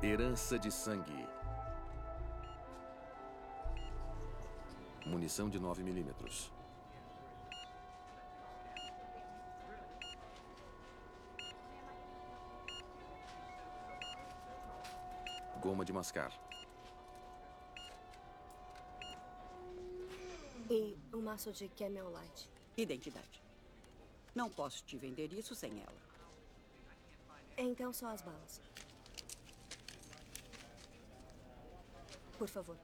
Herança de sangue. Munição de 9mm. Goma de mascar. E um maço de Camel Light. Identidade. Não posso te vender isso sem ela. Então só as balas. Por favor.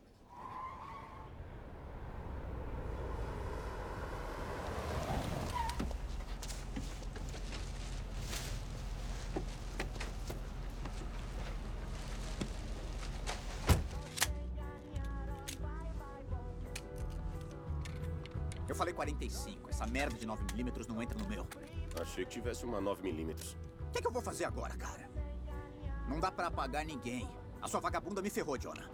Eu falei 45. Essa merda de 9mm não entra no meu. Achei que tivesse uma 9mm. O que eu vou fazer agora, cara? Não dá pra apagar ninguém. A sua vagabunda me ferrou, Jonah.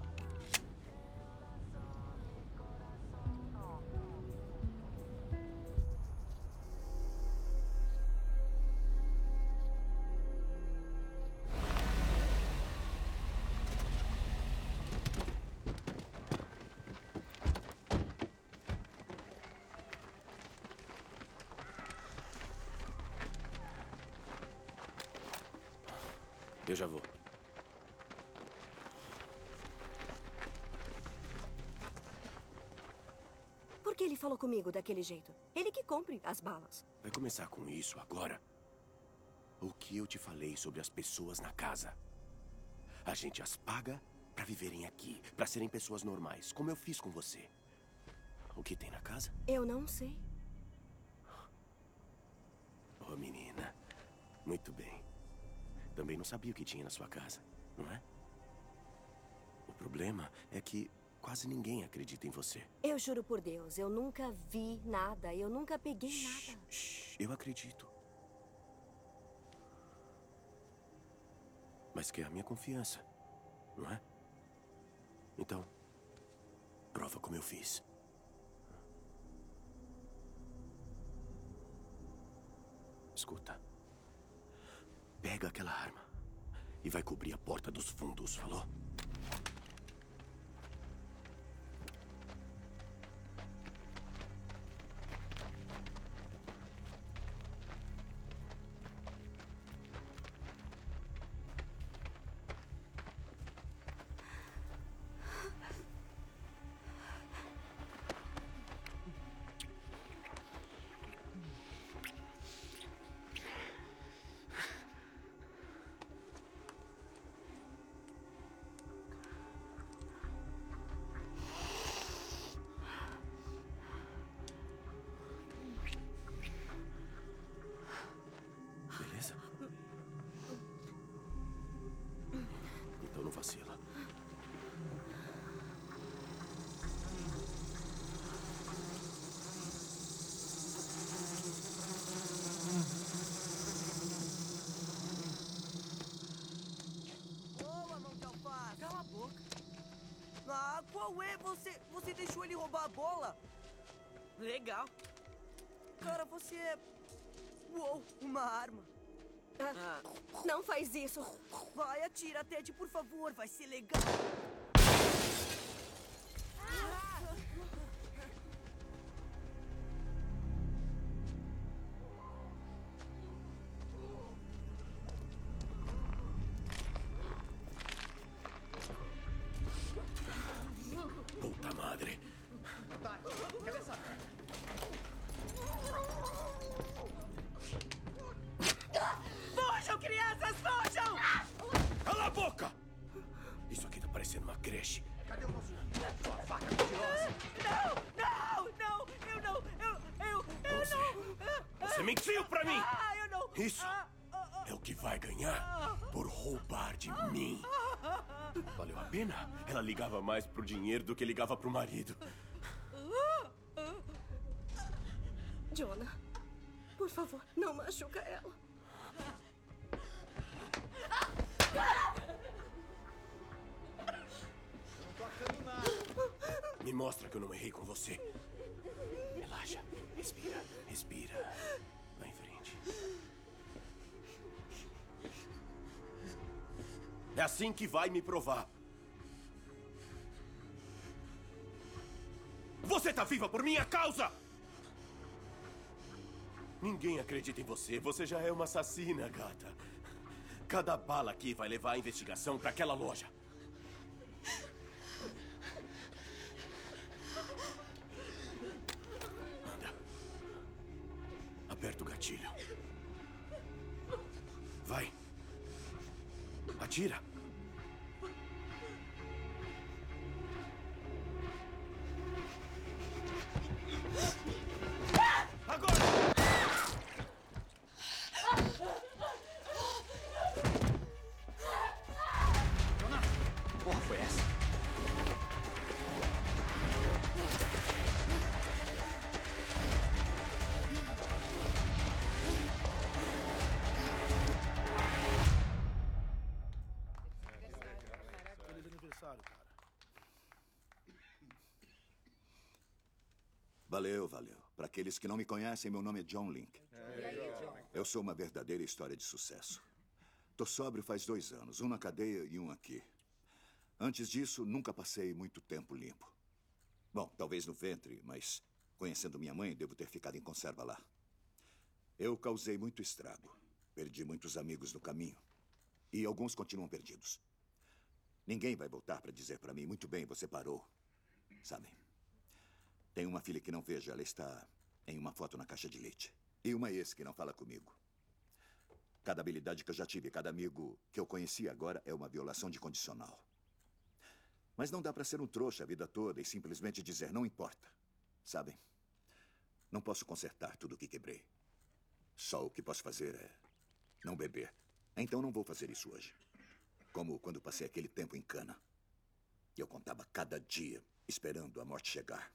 Eu já vou. Por que ele falou comigo daquele jeito? Ele que compre as balas. Vai começar com isso agora? O que eu te falei sobre as pessoas na casa? A gente as paga pra viverem aqui, pra serem pessoas normais, como eu fiz com você. O que tem na casa? Eu não sei. Oh, menina. Muito bem. Também não sabia o que tinha na sua casa, não é? O problema é que quase ninguém acredita em você. Eu juro por Deus, eu nunca vi nada. Eu nunca peguei nada. Eu acredito. Mas quer a minha confiança, não é? Então, prova como eu fiz. Escuta. Pega aquela arma e vai cobrir a porta dos fundos, falou? Beleza? Então não vacila. Boa, mão de alface! Cala a boca! Ah, qual é? Você deixou ele roubar a bola? Legal! Cara, você é... Uou, uma arma! Não faz isso! Vai, atira, Ted, por favor, vai ser legal! Puta madre. Cadê essa merda? Fujam, crianças, fujam! Cala a boca! Isso aqui tá parecendo uma creche. Cadê o nosso... Sua faca mentirosa? Eu não! Você mentiu pra mim! Eu não! Isso é o que vai ganhar por roubar de mim. Valeu a pena? Ela ligava mais pro dinheiro do que ligava pro marido. Jonah, por favor, não machuca ela. Não tô achando nada. Me mostra que eu não errei com você. Relaxa. Respira. Respira. Vai em frente. É assim que vai me provar. Você tá viva por minha causa! Ninguém acredita em você. Você já é uma assassina, gata. Cada bala aqui vai levar a investigação para aquela loja. Anda. Aperta o gatilho. Vai. Atira. Agora! Que porra foi essa? Feliz aniversário, cara. Valeu. Para aqueles que não me conhecem, meu nome é John Link. Eu sou uma verdadeira história de sucesso. Tô sóbrio faz 2 anos, um na cadeia e um aqui. Antes disso, nunca passei muito tempo limpo. Bom, talvez no ventre, mas conhecendo minha mãe, devo ter ficado em conserva lá. Eu causei muito estrago. Perdi muitos amigos no caminho. E alguns continuam perdidos. Ninguém vai voltar para dizer para mim, muito bem, você parou. Sabem? Tenho uma filha que não vejo, ela está em uma foto na caixa de leite. E uma ex que não fala comigo. Cada habilidade que eu já tive, cada amigo que eu conheci agora é uma violação de condicional. Mas não dá para ser um trouxa a vida toda e simplesmente dizer, não importa. Sabem? Não posso consertar tudo o que quebrei. Só o que posso fazer é não beber. Então não vou fazer isso hoje. Como quando passei aquele tempo em cana. Eu contava cada dia, esperando a morte chegar.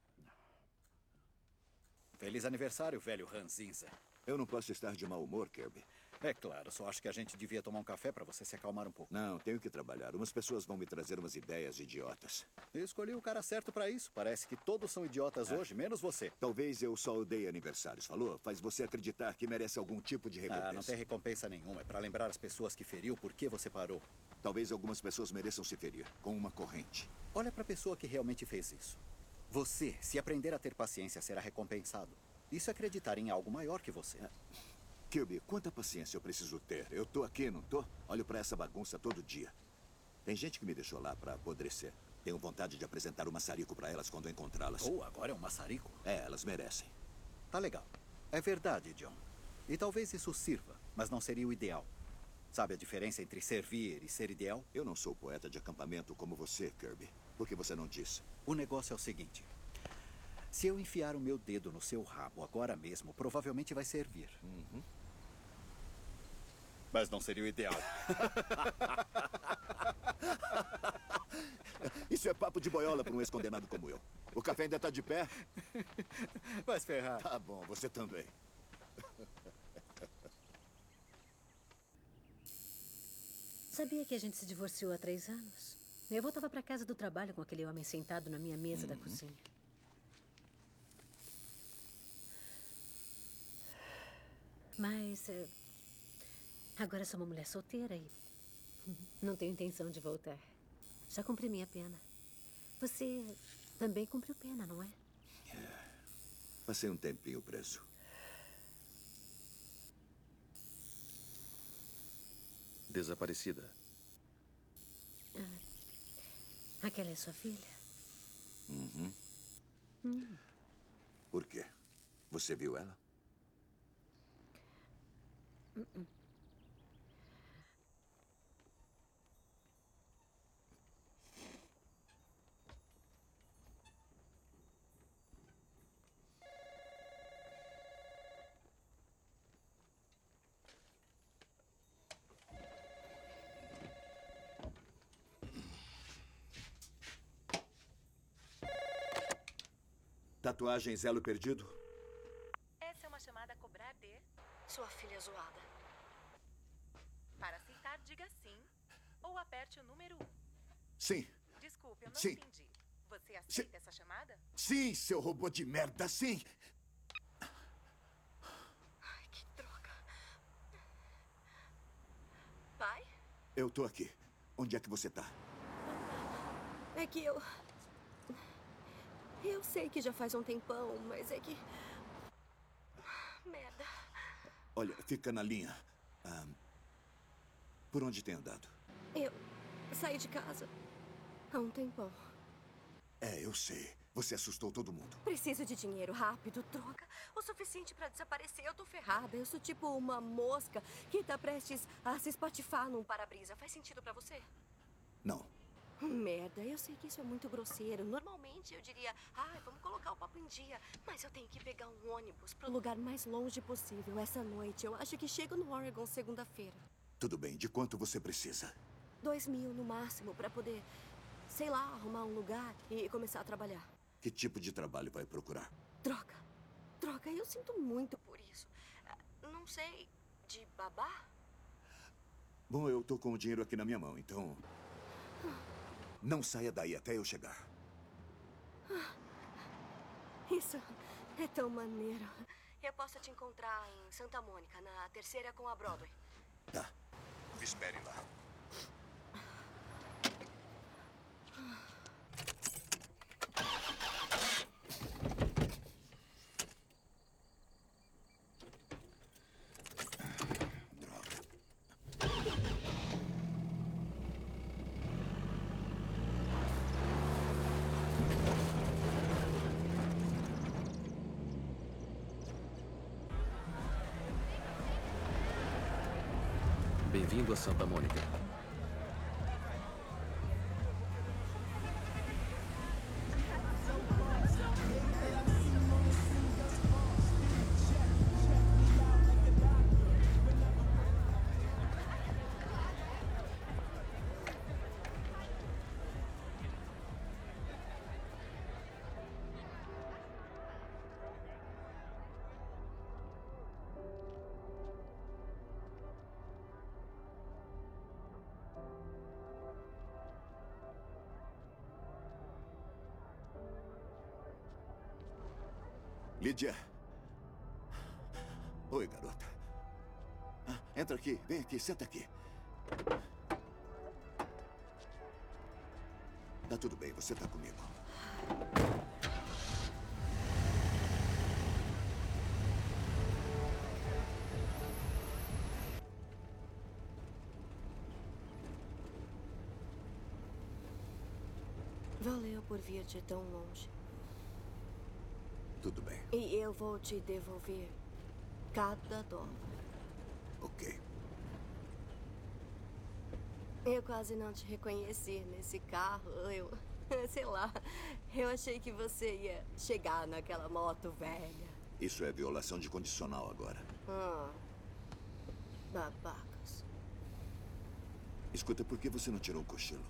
Feliz aniversário, velho ranzinza. Eu não posso estar de mau humor, Kirby. É claro, só acho que a gente devia tomar um café para você se acalmar um pouco. Não, tenho que trabalhar. Umas pessoas vão me trazer umas ideias idiotas. Eu escolhi o cara certo para isso. Parece que todos são idiotas hoje, menos você. Talvez eu só odeie aniversários, falou? Faz você acreditar que merece algum tipo de recompensa. Ah, não tem recompensa nenhuma. É para lembrar as pessoas que feriu por que você parou. Talvez algumas pessoas mereçam se ferir, com uma corrente. Olha para a pessoa que realmente fez isso. Você, se aprender a ter paciência, será recompensado. Isso é acreditar em algo maior que você. Kirby, quanta paciência eu preciso ter? Eu tô aqui, não tô? Olho pra essa bagunça todo dia. Tem gente que me deixou lá pra apodrecer. Tenho vontade de apresentar um maçarico pra elas quando encontrá-las. Oh, agora é um maçarico? É, elas merecem. Tá legal. É verdade, John. E talvez isso sirva, mas não seria o ideal. Sabe a diferença entre servir e ser ideal? Eu não sou poeta de acampamento como você, Kirby. Por que você não disse? O negócio é o seguinte. Se eu enfiar o meu dedo no seu rabo agora mesmo, provavelmente vai servir. Mas não seria o ideal. Isso é papo de boiola para um ex-condenado como eu. O café ainda tá de pé? Vai se ferrar. Tá bom, você também. Sabia que a gente se divorciou há 3 anos? Eu voltava para casa do trabalho com aquele homem sentado na minha mesa da cozinha. Mas agora sou uma mulher solteira e não tenho intenção de voltar. Já cumpri minha pena. Você também cumpriu pena, não é? Passei um tempinho preso. Desaparecida. Aquela é sua filha? Por quê? Você viu ela? Tatuagens Elo Perdido? Essa é uma chamada a cobrar de... Sua filha zoada. Para aceitar, diga sim. Ou aperte o número 1. Sim. Desculpe, eu não Sim. entendi. Você aceita essa chamada? Sim, seu robô de merda, sim! Ai, que droga. Pai? Eu tô aqui. Onde é que você tá? É que eu... Eu sei que já faz um tempão, mas é que... Merda. Olha, fica na linha. Por onde tem andado? Eu saí de casa há um tempão. Eu sei. Você assustou todo mundo. Preciso de dinheiro rápido, droga. O suficiente pra desaparecer. Eu tô ferrada. Eu sou tipo uma mosca que tá prestes a se espatifar num para-brisa. Faz sentido pra você? Não. Merda, eu sei que isso é muito grosseiro. Normalmente eu diria, vamos colocar o papo em dia. Mas eu tenho que pegar um ônibus pro lugar mais longe possível essa noite. Eu acho que chego no Oregon segunda-feira. Tudo bem. De quanto você precisa? 2.000 no máximo pra poder, sei lá, arrumar um lugar e começar a trabalhar. Que tipo de trabalho vai procurar? Droga. Droga, eu sinto muito por isso. Não sei, de babá? Bom, eu tô com o dinheiro aqui na minha mão, então... Não saia daí até eu chegar. Isso é tão maneiro. Eu posso te encontrar em Santa Mônica, na terceira com a Broadway. Tá. Me espere lá. Bem-vindo a Santa Mônica. Lídia. Oi, garota. Entra aqui. Vem aqui. Senta aqui. Tá tudo bem. Você tá comigo. Valeu por vir de tão longe. Tudo bem. E eu vou te devolver cada dólar. Ok. Eu quase não te reconheci nesse carro. Sei lá. Eu achei que você ia chegar naquela moto velha. Isso é violação de condicional agora. Babacas. Escuta, por que você não tirou o cochilo?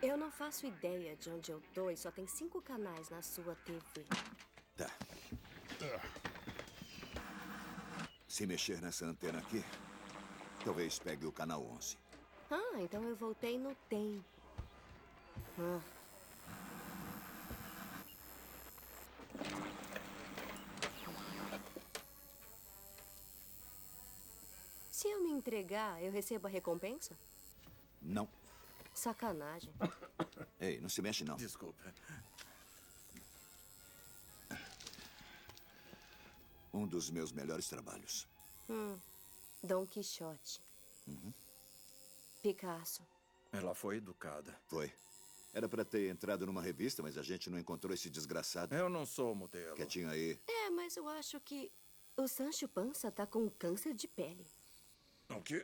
Eu não faço ideia de onde eu tô e só tem 5 canais na sua TV. Tá. Se mexer nessa antena aqui, talvez pegue o canal 11. Ah, então eu voltei no tempo. Ah. Se eu me entregar, eu recebo a recompensa? Não. Sacanagem. Ei, não se mexe, não. Desculpa. Um dos meus melhores trabalhos. Dom Quixote. Picasso. Ela foi educada. Foi. Era pra ter entrado numa revista, mas a gente não encontrou esse desgraçado. Eu não sou modelo. Quietinho aí. É, mas eu acho que o Sancho Panza tá com câncer de pele. O quê?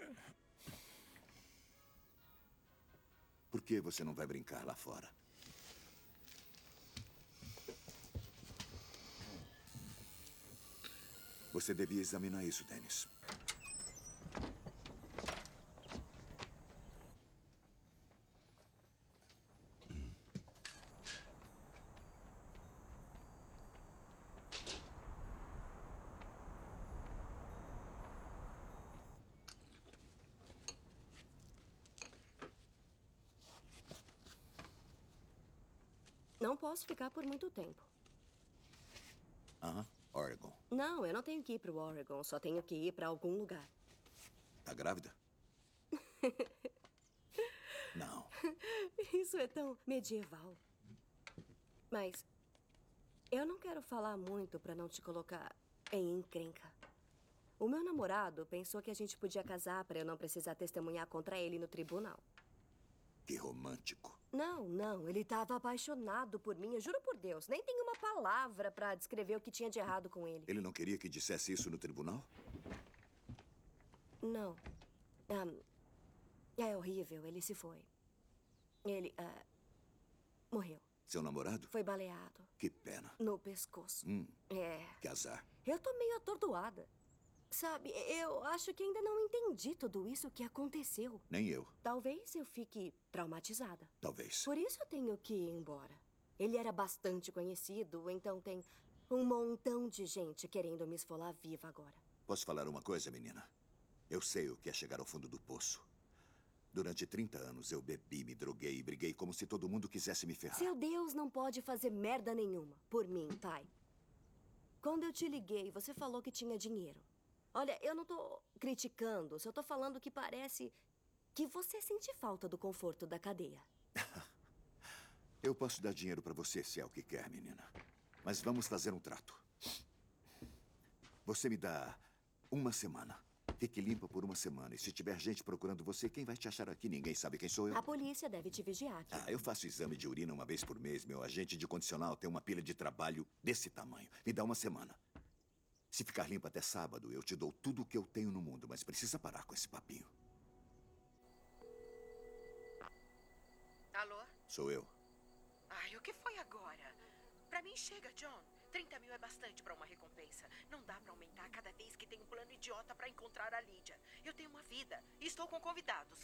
Por que você não vai brincar lá fora? Você devia examinar isso, Dennis. Não posso ficar por muito tempo. Oregon. Não, eu não tenho que ir pro Oregon. Só tenho que ir pra algum lugar. Tá grávida? Não. Isso é tão medieval. Mas eu não quero falar muito pra não te colocar em encrenca. O meu namorado pensou que a gente podia casar pra eu não precisar testemunhar contra ele no tribunal. Que romântico. Não, ele estava apaixonado por mim, eu juro por Deus. Nem tem uma palavra pra descrever o que tinha de errado com ele. Ele não queria que dissesse isso no tribunal? Não. É horrível, ele se foi. Ele, morreu. Seu namorado? Foi baleado. Que pena. No pescoço. É. Que azar. Eu tô meio atordoada. Sabe, eu acho que ainda não entendi tudo isso que aconteceu. Nem eu. Talvez eu fique traumatizada. Talvez. Por isso eu tenho que ir embora. Ele era bastante conhecido, então tem um montão de gente querendo me esfolar viva agora. Posso falar uma coisa, menina? Eu sei o que é chegar ao fundo do poço. Durante 30 anos eu bebi, me droguei e briguei como se todo mundo quisesse me ferrar. Seu Deus não pode fazer merda nenhuma por mim, pai. Quando eu te liguei, você falou que tinha dinheiro. Olha, eu não tô criticando, só tô falando que parece que você sente falta do conforto da cadeia. Eu posso dar dinheiro pra você se é o que quer, menina. Mas vamos fazer um trato. Você me dá uma semana. Fique limpa por uma semana. E se tiver gente procurando você, quem vai te achar aqui? Ninguém sabe quem sou eu. A polícia deve te vigiar aqui. Eu faço exame de urina uma vez por mês. Meu agente de condicional tem uma pilha de trabalho desse tamanho. Me dá uma semana. Se ficar limpa até sábado, eu te dou tudo o que eu tenho no mundo. Mas precisa parar com esse papinho. Alô? Sou eu. Ai, o que foi agora? Pra mim chega, John. 30 mil é bastante pra uma recompensa. Não dá pra aumentar cada vez que tem um plano idiota pra encontrar a Lídia. Eu tenho uma vida e estou com convidados.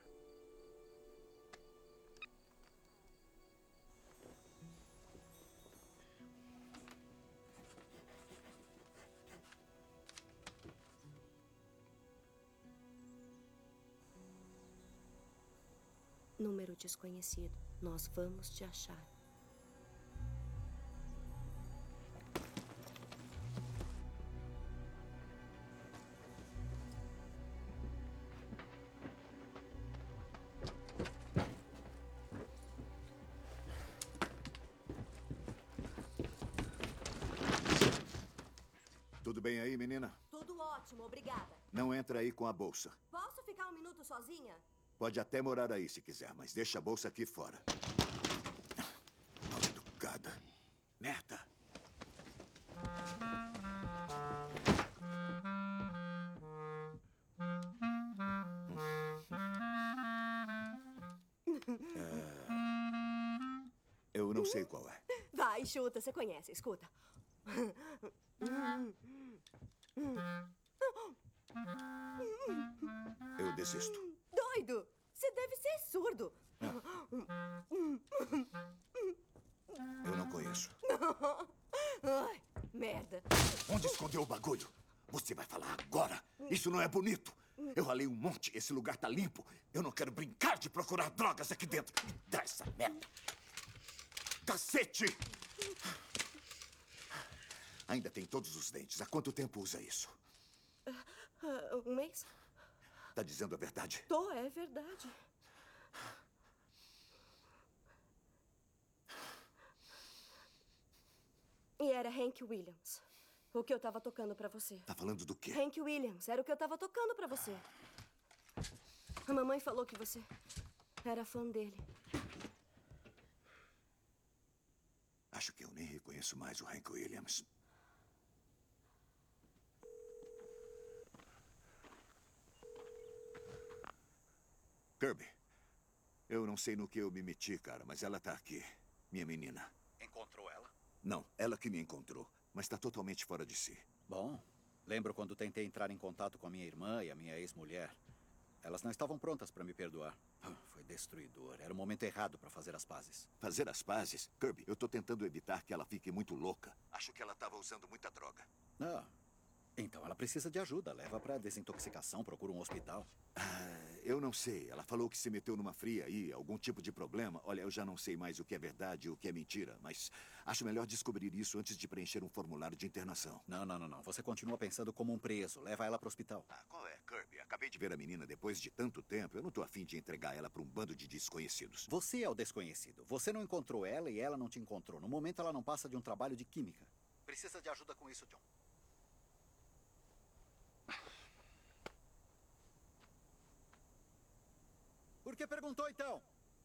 Número desconhecido. Nós vamos te achar. Tudo bem aí, menina? Tudo ótimo, obrigada. Não entra aí com a bolsa. Posso ficar um minuto sozinha? Pode até morar aí se quiser, mas deixa a bolsa aqui fora. Mal educada. Merda. Eu não sei qual é. Vai, chuta, você conhece, escuta. Eu desisto. Doido! Você deve ser surdo. Eu não conheço. Ai, merda. Onde escondeu o bagulho? Você vai falar agora. Isso não é bonito. Eu ralei um monte. Esse lugar tá limpo. Eu não quero brincar de procurar drogas aqui dentro. Me dá essa merda. Cacete! Ainda tem todos os dentes. Há quanto tempo usa isso? Um mês? Tá dizendo a verdade? É verdade. E era Hank Williams. O que eu tava tocando pra você. Tá falando do quê? Hank Williams. Era o que eu tava tocando pra você. A mamãe falou que você era fã dele. Acho que eu nem reconheço mais o Hank Williams. Kirby, eu não sei no que eu me meti, cara, mas ela tá aqui. Minha menina. Encontrou ela? Não, ela que me encontrou, mas tá totalmente fora de si. Bom, lembro quando tentei entrar em contato com a minha irmã e a minha ex-mulher. Elas não estavam prontas para me perdoar. Foi destruidor. Era o momento errado para fazer as pazes. Fazer as pazes? Kirby, eu tô tentando evitar que ela fique muito louca. Acho que ela tava usando muita droga. Então ela precisa de ajuda. Leva para desintoxicação, procura um hospital. Eu não sei. Ela falou que se meteu numa fria aí, algum tipo de problema. Olha, eu já não sei mais o que é verdade e o que é mentira, mas acho melhor descobrir isso antes de preencher um formulário de internação. Não. Você continua pensando como um preso. Leva ela para o hospital. Qual é, Kirby? Acabei de ver a menina depois de tanto tempo. Eu não tô afim de entregar ela para um bando de desconhecidos. Você é o desconhecido. Você não encontrou ela e ela não te encontrou. No momento, ela não passa de um trabalho de química. Precisa de ajuda com isso, John. Por que perguntou, então?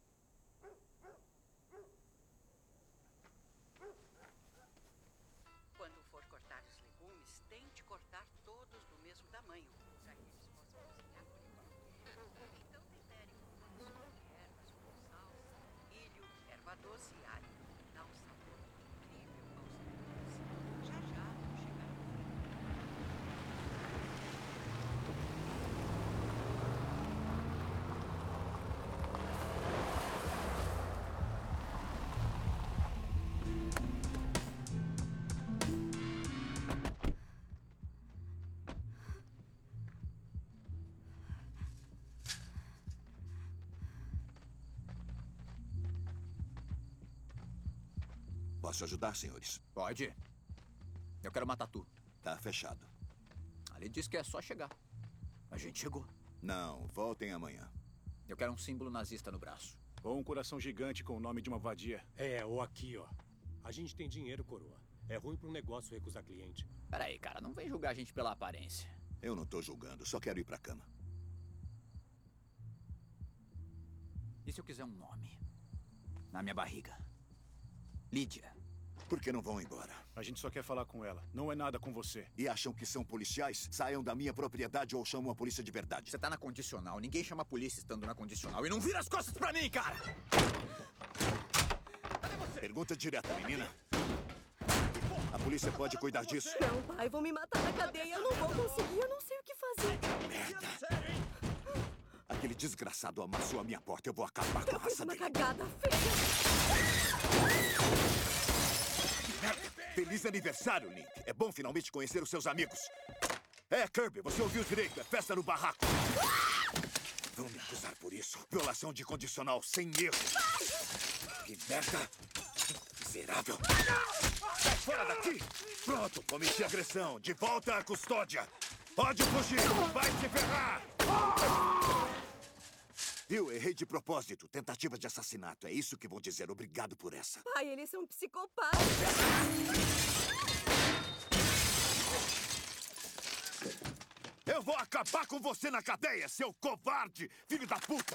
Quando for cortar os legumes, tente cortar todos do mesmo tamanho, para que eles possam cozinhar por igual. Então tempere com açúcar, ervas como salsa, milho, erva doce e alho. Dá um sabor incrível aos legumes. Já vão chegar no fim. Posso ajudar, senhores? Pode. Eu quero matar tu. Tá fechado. Ali diz que é só chegar. A gente chegou. Não, voltem amanhã. Eu quero um símbolo nazista no braço. Ou um coração gigante com o nome de uma vadia. Ou aqui, ó. A gente tem dinheiro, coroa. É ruim para um negócio recusar cliente. Peraí, cara, não vem julgar a gente pela aparência. Eu não tô julgando, só quero ir pra cama. E se eu quiser um nome? Na minha barriga. Lídia. Por que não vão embora? A gente só quer falar com ela. Não é nada com você. E acham que são policiais? Saiam da minha propriedade ou chamam a polícia de verdade. Você tá na condicional. Ninguém chama a polícia estando na condicional. E não vira as costas pra mim, cara! Pergunta direta, menina. A polícia pode cuidar disso? Não, pai, vão me matar na cadeia. Eu não vou conseguir, eu não sei o que fazer. Merda! Aquele desgraçado amassou a minha porta. Eu vou acabar com a raça dele. Eu fiz uma cagada feia. Merda! Feliz aniversário, Link. É bom finalmente conhecer os seus amigos. Kirby, você ouviu direito. É festa no barraco. Vão me acusar por isso. Violação de condicional sem erro. Que merda! Miserável! Sai fora daqui! Pronto, cometi agressão. De volta à custódia. Pode fugir! Vai se ferrar! Eu errei de propósito. Tentativa de assassinato. É isso que vou dizer. Obrigado por essa. Pai, eles são psicopatas. Eu vou acabar com você na cadeia, seu covarde! Filho da puta!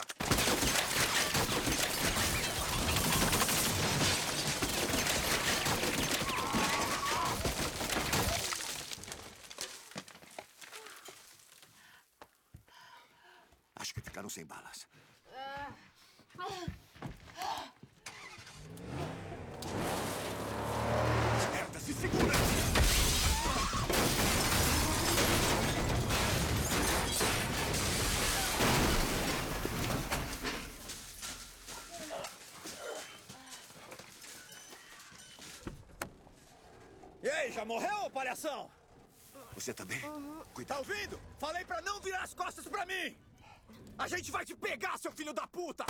Acho que ficaram sem balas. Merda, se segura! aí, já morreu, palhação? Você também? Tá ouvindo? Falei pra não virar as costas pra mim! A gente vai te pegar, seu filho da puta!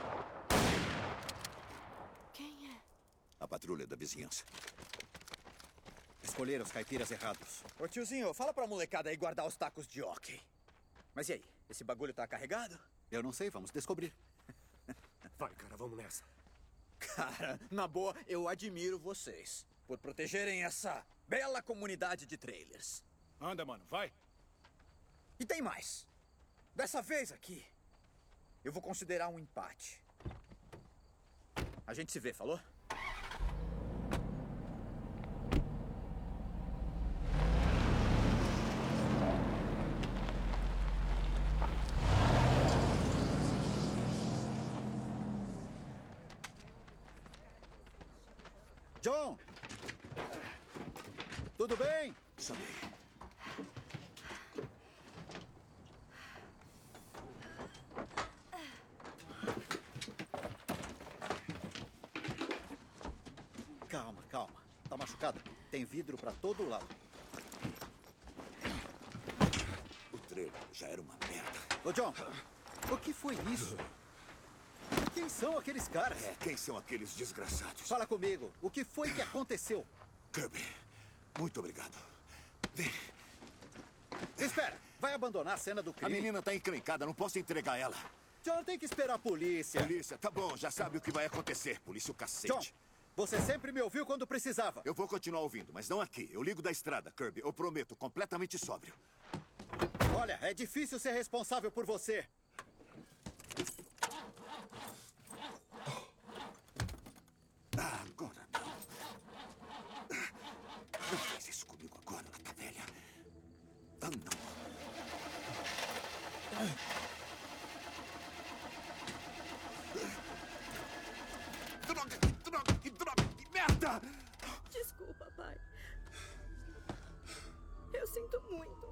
Quem é? A patrulha da vizinhança. Escolheram os caipiras errados. Ô tiozinho, fala pra molecada aí guardar os tacos de hóquei. Mas e aí, esse bagulho tá carregado? Eu não sei, vamos descobrir. Vai, cara, vamos nessa. Cara, na boa, eu admiro vocês por protegerem essa bela comunidade de trailers. Anda, mano, vai. E tem mais. Dessa vez aqui, eu vou considerar um empate. A gente se vê, falou? John! Tudo bem? Samei. Calma, calma. Tá machucada? Tem vidro pra todo lado. O trailer já era uma merda. Ô, John, o que foi isso? Quem são aqueles caras? Quem são aqueles desgraçados? Fala comigo. O que foi que aconteceu? Kirby, muito obrigado. Vem. Espera. Vai abandonar a cena do A crime? menina tá encrencada, não posso entregar ela. John, tem que esperar a polícia. Polícia, tá bom, já sabe o que vai acontecer. Polícia, o cacete. John, você sempre me ouviu quando precisava. Eu vou continuar ouvindo, mas não aqui. Eu ligo da estrada, Kirby. Eu prometo, completamente sóbrio. Olha, é difícil ser responsável por você. Agora não. Não faz isso comigo agora, gata velha. Ah, não. Droga, que merda! Desculpa, pai. Eu sinto muito.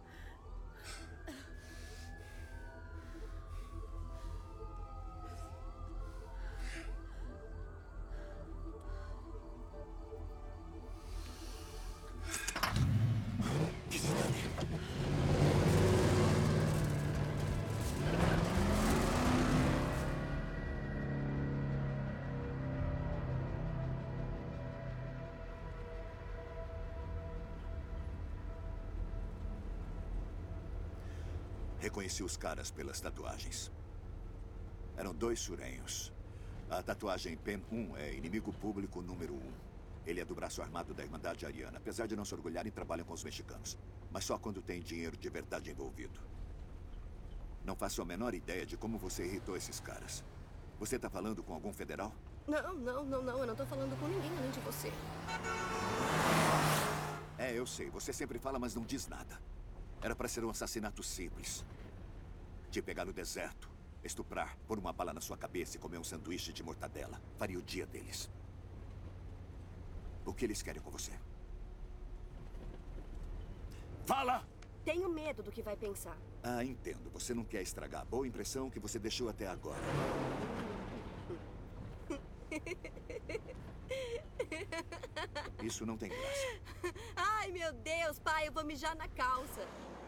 Reconheci os caras pelas tatuagens. Eram 2 surenhos. A tatuagem PEN 1 é inimigo público número 1. Ele é do braço armado da Irmandade Ariana. Apesar de não se orgulharem, trabalham com os mexicanos. Mas só quando tem dinheiro de verdade envolvido. Não faço a menor ideia de como você irritou esses caras. Você tá falando com algum federal? Não. Eu não tô falando com ninguém além de você. É, eu sei. Você sempre fala, mas não diz nada. Era pra ser um assassinato simples. Te pegar no deserto, estuprar, pôr uma bala na sua cabeça e comer um sanduíche de mortadela. Faria o dia deles. O que eles querem com você? Fala! Tenho medo do que vai pensar. Ah, entendo. Você não quer estragar a boa impressão que você deixou até agora. Isso não tem graça. Ai, meu Deus, pai, eu vou mijar na calça.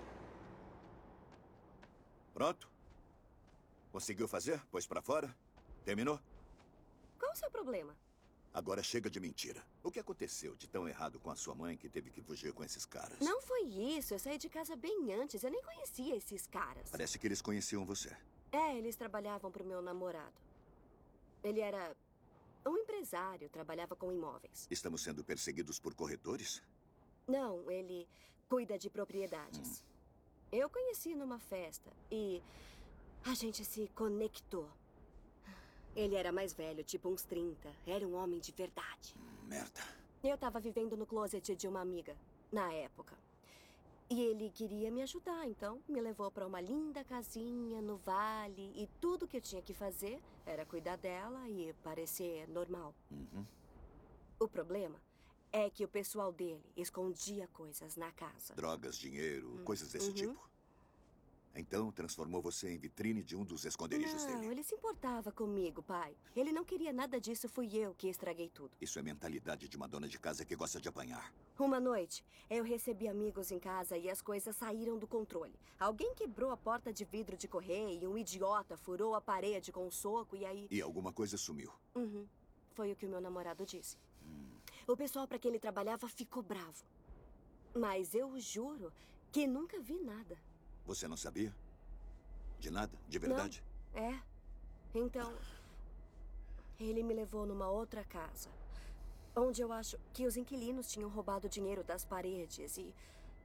Pronto? Conseguiu fazer? Pôs pra fora? Terminou? Qual o seu problema? Agora chega de mentira. O que aconteceu de tão errado com a sua mãe que teve que fugir com esses caras? Não foi isso. Eu saí de casa bem antes. Eu nem conhecia esses caras. Parece que eles conheciam você. É, eles trabalhavam pro meu namorado. Ele era um empresário, trabalhava com imóveis. Estamos sendo perseguidos por corretores? Não, ele cuida de propriedades. Eu conheci numa festa e a gente se conectou. Ele era mais velho, tipo uns 30. Era um homem de verdade. Merda. Eu tava vivendo no closet de uma amiga, na época. E ele queria me ajudar, então me levou pra uma linda casinha no vale. E tudo que eu tinha que fazer era cuidar dela e parecer normal. O problema é que o pessoal dele escondia coisas na casa. Drogas, dinheiro, coisas desse tipo. Então transformou você em vitrine de um dos esconderijos Não, dele. ele se importava comigo, pai. Ele não queria nada disso, fui eu que estraguei tudo. Isso é mentalidade de uma dona de casa que gosta de apanhar. Uma noite, eu recebi amigos em casa e as coisas saíram do controle. Alguém quebrou a porta de vidro de correio e um idiota furou a parede com um soco e aí... E alguma coisa sumiu. Uhum. Foi o que o meu namorado disse. O pessoal para quem ele trabalhava ficou bravo. Mas eu juro que nunca vi nada. Você não sabia? De nada? De verdade? Não. É. Então, ele me levou numa outra casa, onde eu acho que os inquilinos tinham roubado dinheiro das paredes e...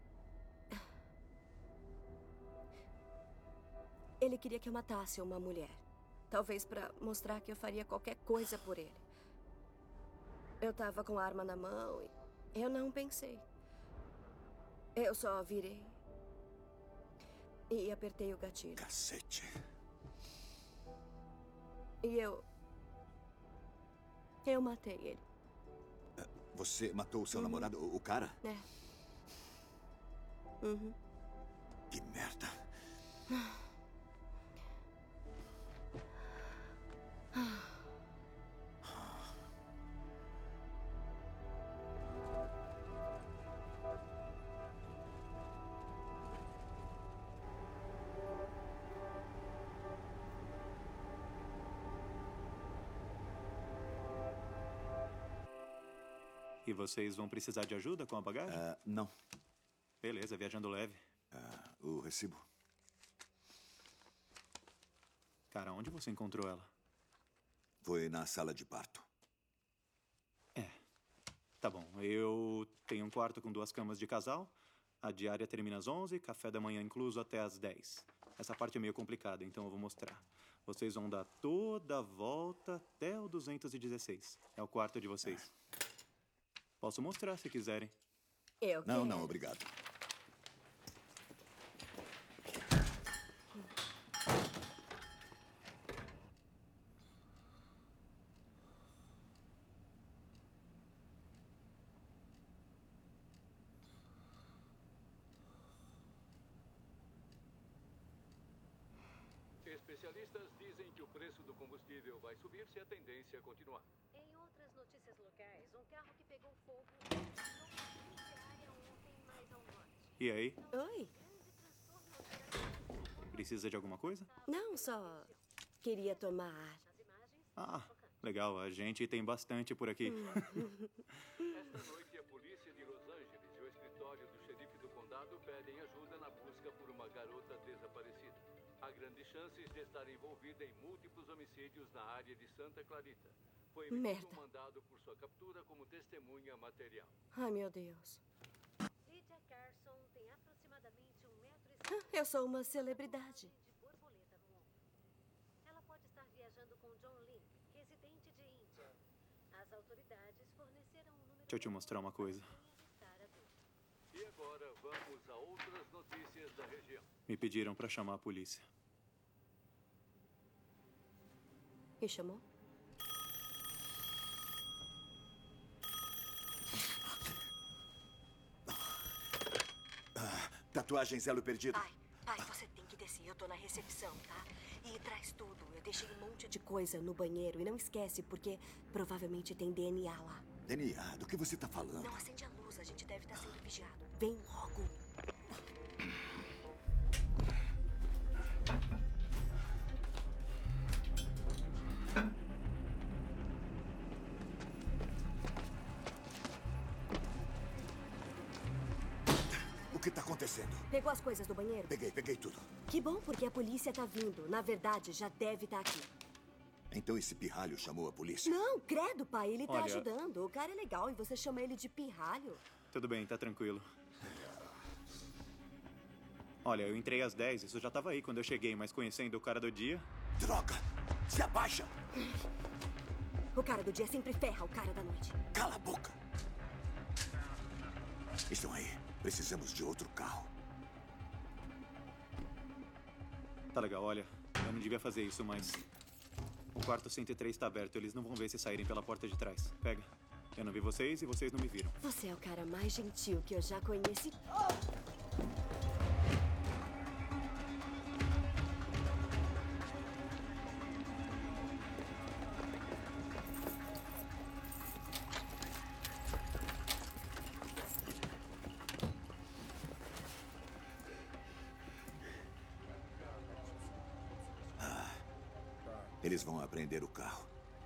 Ele queria que eu matasse uma mulher. Talvez para mostrar que eu faria qualquer coisa por ele. Eu tava com a arma na mão e eu não pensei. Eu só virei e apertei o gatilho. Cacete. E eu matei ele. Você matou o seu namorado, o cara? É. Uhum. Que merda. E vocês vão precisar de ajuda com a bagagem? Não. Beleza, viajando leve. O recibo? Cara, onde você encontrou ela? Foi na sala de parto. Tá bom, eu tenho um quarto com 2 camas de casal. A diária termina às 11, café da manhã incluso até às 10. Essa parte é meio complicada, então eu vou mostrar. Vocês vão dar toda a volta até o 216. É o quarto de vocês. Posso mostrar se quiserem. Eu Não, quero. não, obrigado. Especialistas dizem que o preço do combustível vai subir se a tendência continuar. Em outras notícias locais, um carro que pegou fogo na área ontem mais ao norte. E aí? Oi. Precisa de alguma coisa? Não, só queria tomar ar. Ah, legal. A gente tem bastante por aqui. Esta noite, a polícia de Los Angeles e o escritório do xerife do condado pedem ajuda na busca por uma garota desaparecida. Há grandes chances de estar envolvida em múltiplos homicídios na área de Santa Clarita. Foi emitido um mandado por sua captura como testemunha material. Ai, meu Deus. Lydia Carson tem aproximadamente 1,50 m. Eu sou uma celebridade. De borboleta no ombro. Ela pode estar viajando com John Link, residente de Índia. As autoridades forneceram um número... Deixa eu te mostrar uma coisa. E agora vamos a outras notícias da região. Me pediram pra chamar a polícia. Me chamou? Tatuagens Elo Perdido. Pai, você tem que descer. Eu tô na recepção, tá? E traz tudo. Eu deixei um monte de coisa no banheiro. E não esquece, porque provavelmente tem DNA lá. DNA? Do que você tá falando? Não acende a luz. A gente deve estar sendo vigiado. Vem logo. O que tá acontecendo? Pegou as coisas do banheiro? Peguei tudo. Que bom, porque a polícia tá vindo. Na verdade, já deve estar aqui. Então esse pirralho chamou a polícia? Não, credo, pai. Ele tá Olha- ajudando. O cara é legal e você chama ele de pirralho. Tudo bem, tá tranquilo. Olha, eu entrei às 10, isso já tava aí quando eu cheguei, mas conhecendo o cara do dia... Droga! Se abaixa! O cara do dia sempre ferra o cara da noite. Cala a boca! Estão aí. Precisamos de outro carro. Tá legal, olha, eu não devia fazer isso, mas... O quarto 103 tá aberto, eles não vão ver se saírem pela porta de trás. Pega. Eu não vi vocês e vocês não me viram. Você é o cara mais gentil que eu já conheci. Eles vão apreender o carro.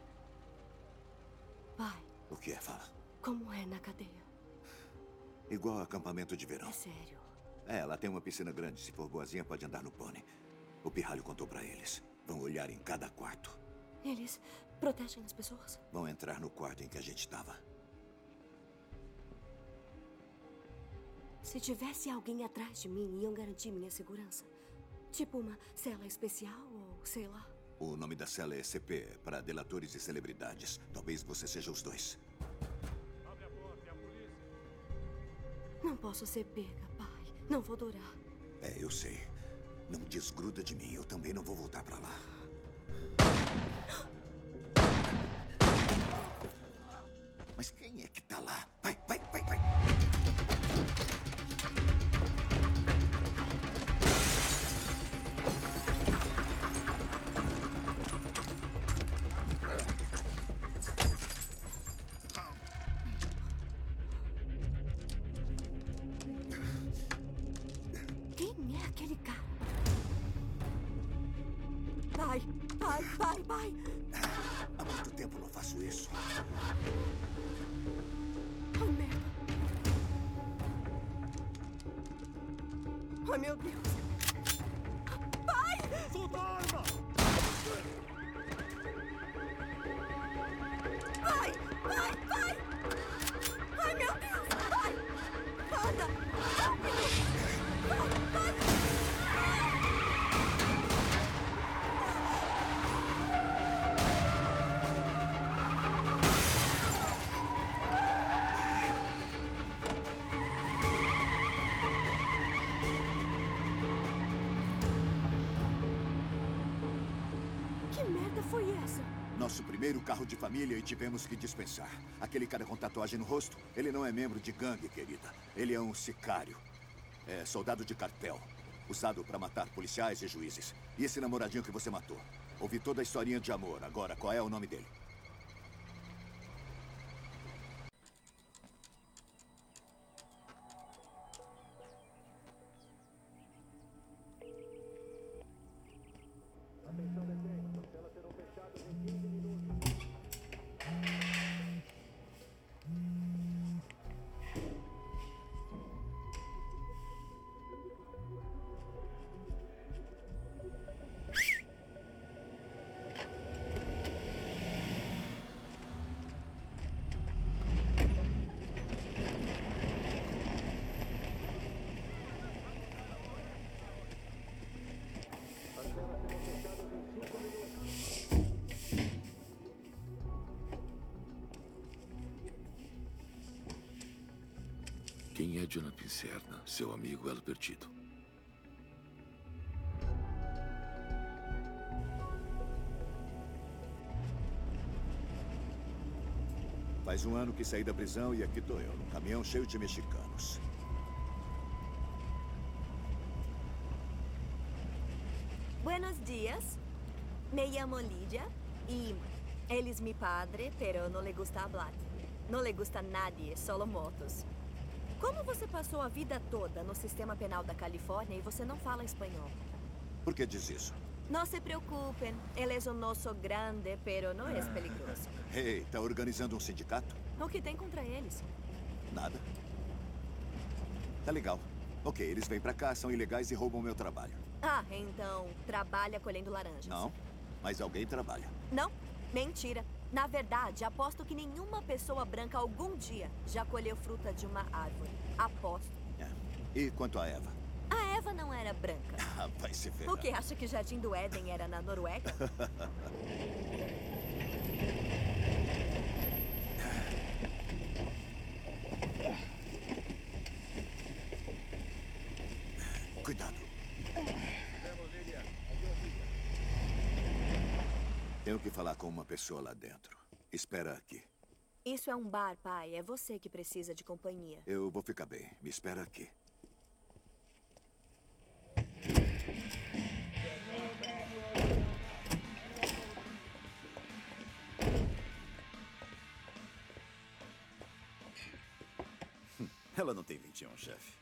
Pai, O que é? Fala. como é na cadeia? Igual acampamento de verão. É sério. É, lá tem uma piscina grande. Se for boazinha, pode andar no pônei. O pirralho contou pra eles. Vão olhar em cada quarto. Eles protegem as pessoas? Vão entrar no quarto em que a gente estava. Se tivesse alguém atrás de mim, iam garantir minha segurança. Tipo uma cela especial ou sei lá. O nome da cela é CP, para delatores e celebridades. Talvez você seja os dois. Não posso ser pega, pai. Não vou durar. É, eu sei. Não desgruda de mim. Eu também não vou voltar pra lá. Mas quem é que tá lá? Vai, vai, vai, vai. Quem é aquele cara? Pai, pai, pai, pai. Há muito tempo não faço isso. Oh, merda. Ai, meu Deus. Pai! Solta a arma! Pai! Pai! Pai! Ai, meu Deus! Pai! Anda! Rápido! Pai! Pai! Que merda foi essa? Nosso primeiro carro de família e tivemos que dispensar. Aquele cara com tatuagem no rosto, ele não é membro de gangue, querida. Ele é um sicário. É soldado de cartel. Usado pra matar policiais e juízes. E esse namoradinho que você matou? Ouvi toda a historinha de amor. Agora, qual é o nome dele? Quem é Jonathan Serna, seu amigo Elo Perdido? Faz um ano que saí da prisão e aqui tô eu, num caminhão cheio de mexicanos. Buenos días. Me llamo Lidia y él es mi padre, pero no le gusta hablar. No le gusta nadie, solo motos. Como você passou a vida toda no sistema penal da Califórnia e você não fala espanhol? Por que diz isso? Não se preocupem, ele é um osso grande, pero não é peligroso. Ei, tá organizando um sindicato? O que tem contra eles? Nada. Tá legal. Ok, eles vêm pra cá, são ilegais e roubam meu trabalho. Ah, então trabalha colhendo laranjas. Não, mas alguém trabalha. Não, mentira. Na verdade, aposto que nenhuma pessoa branca algum dia já colheu fruta de uma árvore. Aposto. E quanto a Eva? A Eva não era branca. Ah, vai se ferrar. O que, acha que Jardim do Éden era na Noruega? Cuidado. Tenho que falar com uma pessoa lá dentro. Espera aqui. Isso é um bar, pai. É você que precisa de companhia. Eu vou ficar bem. Me espera aqui. Ela não tem 21, chefe.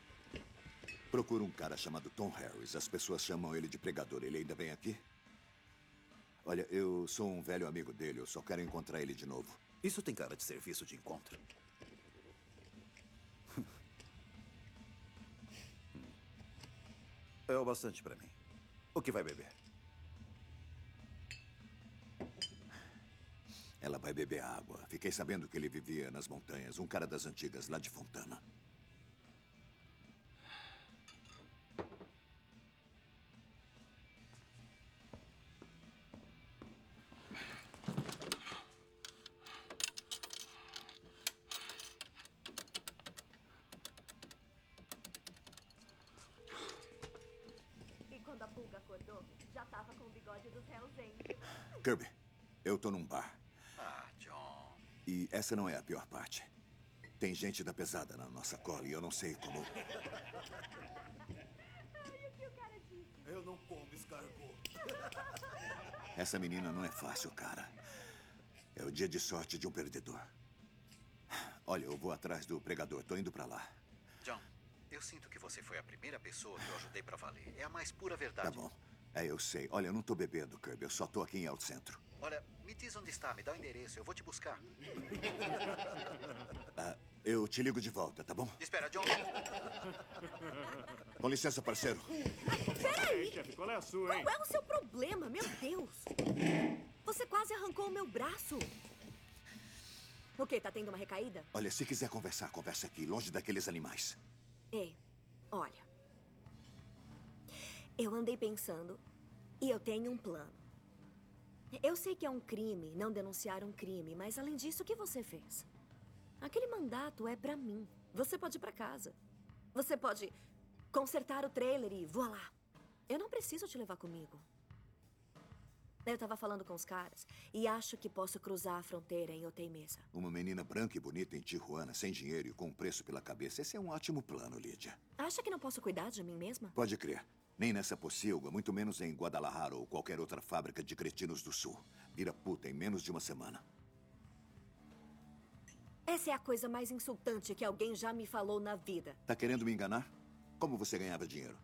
Procura um cara chamado Tom Harris. As pessoas chamam ele de pregador. Ele ainda vem aqui? Olha, eu sou um velho amigo dele. Eu só quero encontrar ele de novo. Isso tem cara de serviço de encontro. É o bastante pra mim. O que vai beber? Ela vai beber água. Fiquei sabendo que ele vivia nas montanhas. Um cara das antigas, lá de Fontana. E quando a pulga acordou, já tava com o bigode dos Hells Angels. Kirby, eu tô num bar. Ah, John. E essa não é a pior parte. Tem gente da pesada na nossa cola e eu não sei como... Eu não como escargot. Essa menina não é fácil, cara. É o dia de sorte de um perdedor. Olha, eu vou atrás do pregador. Tô indo pra lá. John, eu sinto que você foi a primeira pessoa que eu ajudei pra valer. É a mais pura verdade. Tá bom. É, eu sei. Olha, eu não tô bebendo, Kirby. Eu só tô aqui em El Centro. Olha, me diz onde está, me dá o endereço, eu vou te buscar. Eu te ligo de volta, tá bom? Espera, John. Com licença, parceiro. Peraí! Chefe, qual é a sua, hein? Qual é o seu problema? Meu Deus! Você quase arrancou o meu braço. O quê? Tá tendo uma recaída? Olha, se quiser conversar, conversa aqui, longe daqueles animais. Ei, olha. Eu andei pensando e eu tenho um plano. Eu sei que é um crime não denunciar um crime, mas além disso, o que você fez? Aquele mandato é pra mim. Você pode ir pra casa. Você pode consertar o trailer e voa lá. Eu não preciso te levar comigo. Eu tava falando com os caras e acho que posso cruzar a fronteira em Otay Mesa. Uma menina branca e bonita em Tijuana, sem dinheiro e com um preço pela cabeça. Esse é um ótimo plano, Lídia. Acha que não posso cuidar de mim mesma? Pode crer. Nem nessa pocilga, muito menos em Guadalajara ou qualquer outra fábrica de cretinos do sul. Vira puta em menos de uma semana. Essa é a coisa mais insultante que alguém já me falou na vida. Tá querendo me enganar? Como você ganhava dinheiro?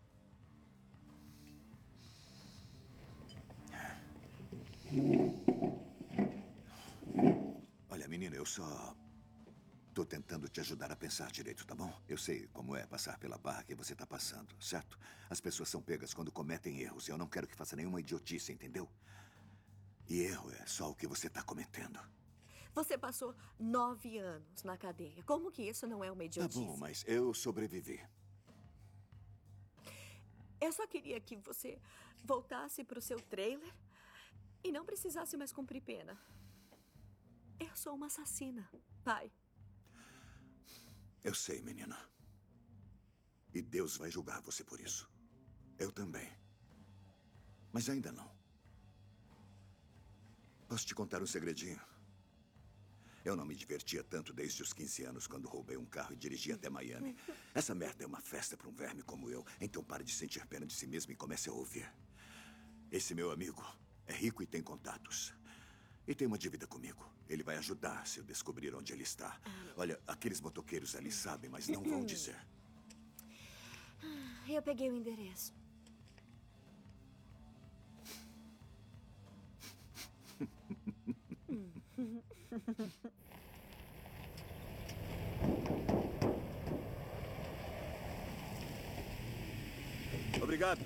Olha, menina, eu só tô tentando te ajudar a pensar direito, tá bom? Eu sei como é passar pela barra que você tá passando, certo? As pessoas são pegas quando cometem erros e eu não quero que faça nenhuma idiotice, entendeu? E erro é só o que você tá cometendo. Você passou 9 anos na cadeia. Como que isso não é uma idiotice? Tá bom, mas eu sobrevivi. Eu só queria que você voltasse pro seu trailer e não precisasse mais cumprir pena. Eu sou uma assassina, pai. Eu sei, menina. E Deus vai julgar você por isso. Eu também. Mas ainda não. Posso te contar um segredinho? Eu não me divertia tanto desde os 15 anos quando roubei um carro e dirigi até Miami. Essa merda é uma festa para um verme como eu. Então pare de sentir pena de si mesmo e comece a ouvir. Esse meu amigo é rico e tem contatos. E tem uma dívida comigo. Ele vai ajudar se eu descobrir onde ele está. Olha, aqueles motoqueiros ali sabem, mas não vão dizer. Eu peguei o endereço. Obrigado.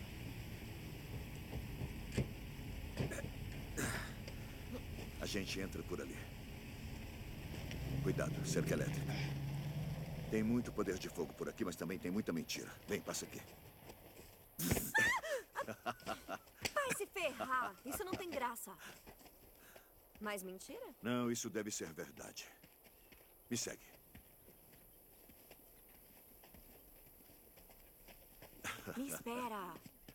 A gente entra por ali. Cuidado, cerca elétrica. Tem muito poder de fogo por aqui, mas também tem muita mentira. Vem, passa aqui. Vai se ferrar. Isso não tem graça. Mais mentira? Não, isso deve ser verdade. Me segue. Me espera.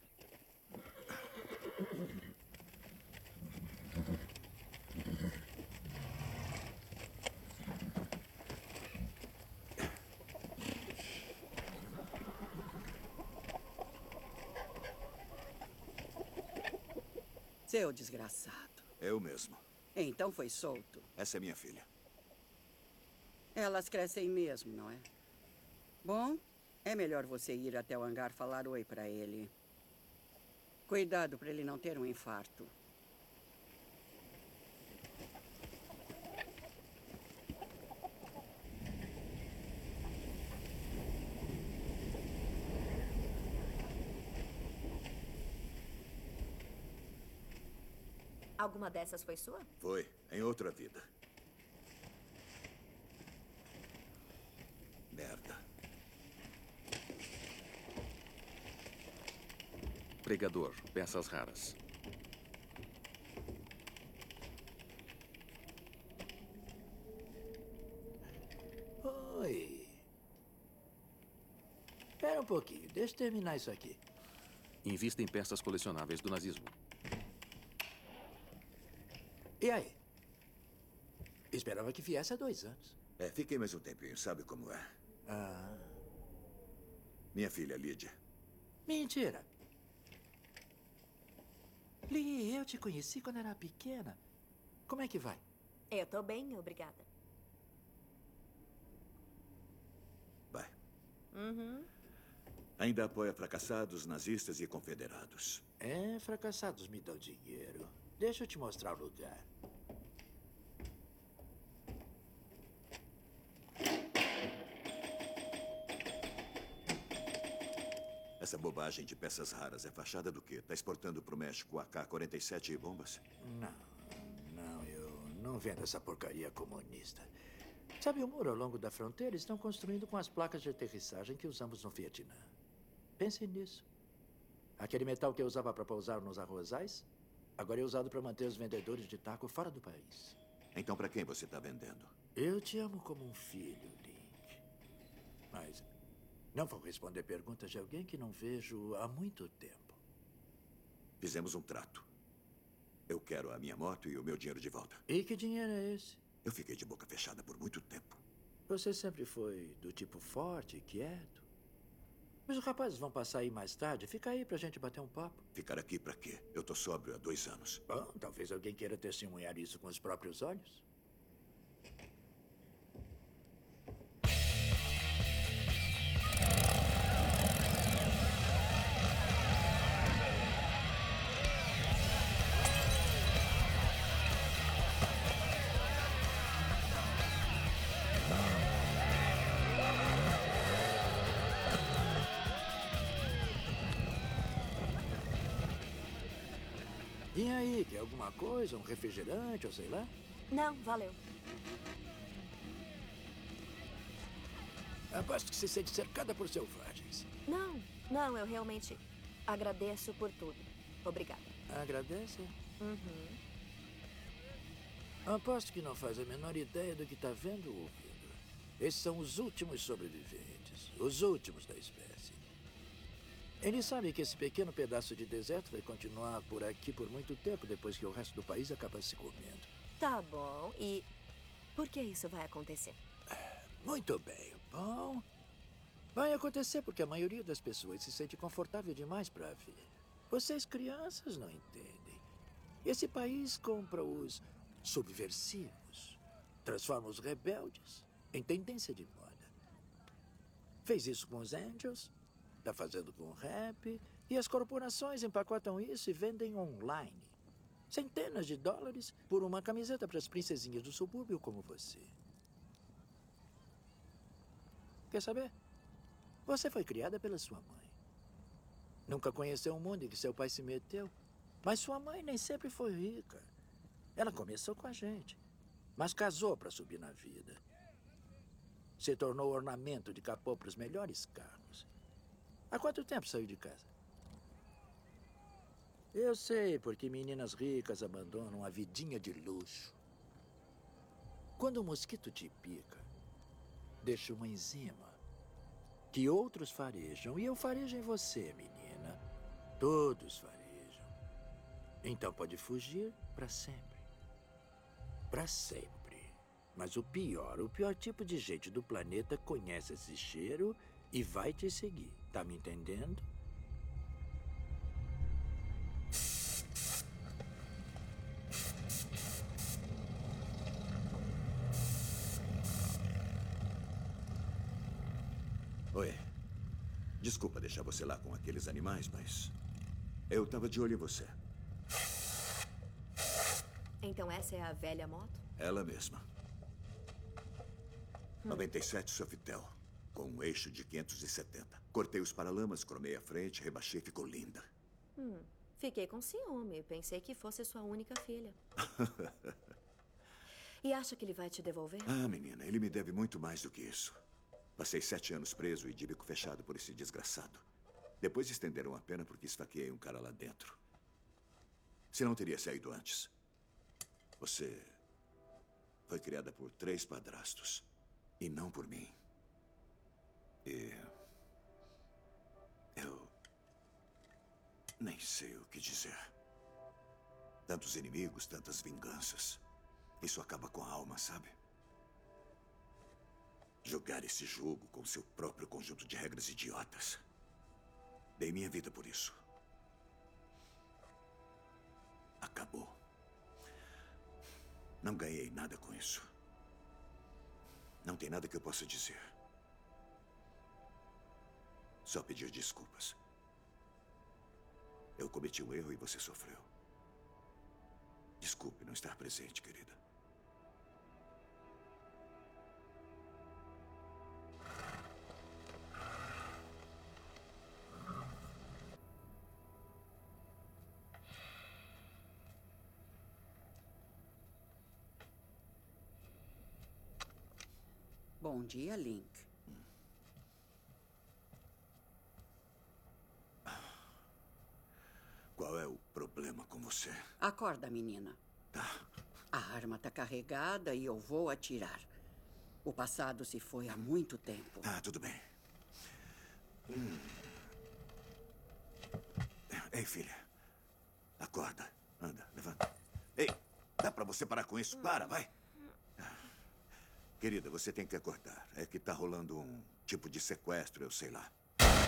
Seu desgraçado. Eu mesmo. Então foi solto. Essa é minha filha. Elas crescem mesmo, não é? Bom, é melhor você ir até o hangar falar oi pra ele. Cuidado pra ele não ter um infarto. Alguma dessas foi sua? Foi, em outra vida. Merda. Pregador, peças raras. Oi. Espera um pouquinho, deixa eu terminar isso aqui. Invista em peças colecionáveis do nazismo. E aí? Esperava que viesse há 2 anos. Fiquei mais um tempinho, sabe como é? Ah. Minha filha, Lídia. Mentira. Lee, eu te conheci quando era pequena. Como é que vai? Eu tô bem, obrigada. Vai. Uhum. Ainda apoia fracassados, nazistas e confederados. Fracassados me dão dinheiro. Deixa eu te mostrar o lugar. Essa bobagem de peças raras é fachada do quê? Tá exportando pro México AK-47 e bombas? Não, eu não vendo essa porcaria comunista. Sabe, o muro ao longo da fronteira estão construindo com as placas de aterrissagem que usamos no Vietnã. Pense nisso. Aquele metal que eu usava para pousar nos arrozais, agora é usado para manter os vendedores de taco fora do país. Então, para quem você está vendendo? Eu te amo como um filho, Link. Mas não vou responder perguntas de alguém que não vejo há muito tempo. Fizemos um trato. Eu quero a minha moto e o meu dinheiro de volta. E que dinheiro é esse? Eu fiquei de boca fechada por muito tempo. Você sempre foi do tipo forte e quieto. Mas os rapazes vão passar aí mais tarde. Fica aí pra gente bater um papo. Ficar aqui pra quê? Eu tô sóbrio há 2 anos. Bom, talvez alguém queira testemunhar isso com os próprios olhos. E aí, quer alguma coisa? Um refrigerante ou sei lá? Não, valeu. Aposto que se sente cercada por selvagens. Não, eu realmente agradeço por tudo. Obrigada. Agradece? Uhum. Aposto que não faz a menor ideia do que está vendo ou ouvindo. Esses são os últimos sobreviventes. Os últimos da espécie. Eles sabem que esse pequeno pedaço de deserto vai continuar por aqui por muito tempo depois que o resto do país acaba se comendo. Tá bom. E por que isso vai acontecer? Muito bem. Bom, vai acontecer porque a maioria das pessoas se sente confortável demais para ver. Vocês, crianças, não entendem. Esse país compra os subversivos, transforma os rebeldes em tendência de moda. Fez isso com os Angels, está fazendo com o rap, e as corporações empacotam isso e vendem online. Centenas de dólares por uma camiseta para as princesinhas do subúrbio como você. Quer saber? Você foi criada pela sua mãe. Nunca conheceu o mundo em que seu pai se meteu. Mas sua mãe nem sempre foi rica. Ela começou com a gente, mas casou para subir na vida. Se tornou ornamento de capô para os melhores carros. Há quanto tempo saiu de casa? Eu sei, porque meninas ricas abandonam a vidinha de luxo. Quando um mosquito te pica, deixa uma enzima que outros farejam. E eu farejo em você, menina. Todos farejam. Então pode fugir para sempre. Para sempre. Mas o pior tipo de gente do planeta conhece esse cheiro e vai te seguir. Tá me entendendo? Oi. Desculpa deixar você lá com aqueles animais, mas eu tava de olho em você. Então essa é a velha moto? Ela mesma. 97 Softel, com um eixo de 570. Cortei os paralamas, cromei a frente, rebaixei, ficou linda. Fiquei com ciúme. Pensei que fosse sua única filha. E acha que ele vai te devolver? Ah, menina, ele me deve muito mais do que isso. Passei 7 anos preso e de bico fechado por esse desgraçado. Depois estenderam a pena porque esfaqueei um cara lá dentro. Se não teria saído antes. Você foi criada por 3 padrastos. E não por mim. E... eu... nem sei o que dizer. Tantos inimigos, tantas vinganças. Isso acaba com a alma, sabe? Jogar esse jogo com seu próprio conjunto de regras idiotas. Dei minha vida por isso. Acabou. Não ganhei nada com isso. Não tem nada que eu possa dizer. Só pedir desculpas. Eu cometi um erro e você sofreu. Desculpe não estar presente, querida. Bom dia, Link. Qual é o problema com você? Acorda, menina. A arma tá carregada e eu vou atirar. O passado se foi há muito tempo. Tudo bem. Ei, filha. Acorda. Anda, levanta. Ei, dá pra você parar com isso? Para, vai. Querida, você tem que acordar. É que tá rolando um tipo de sequestro, eu sei lá.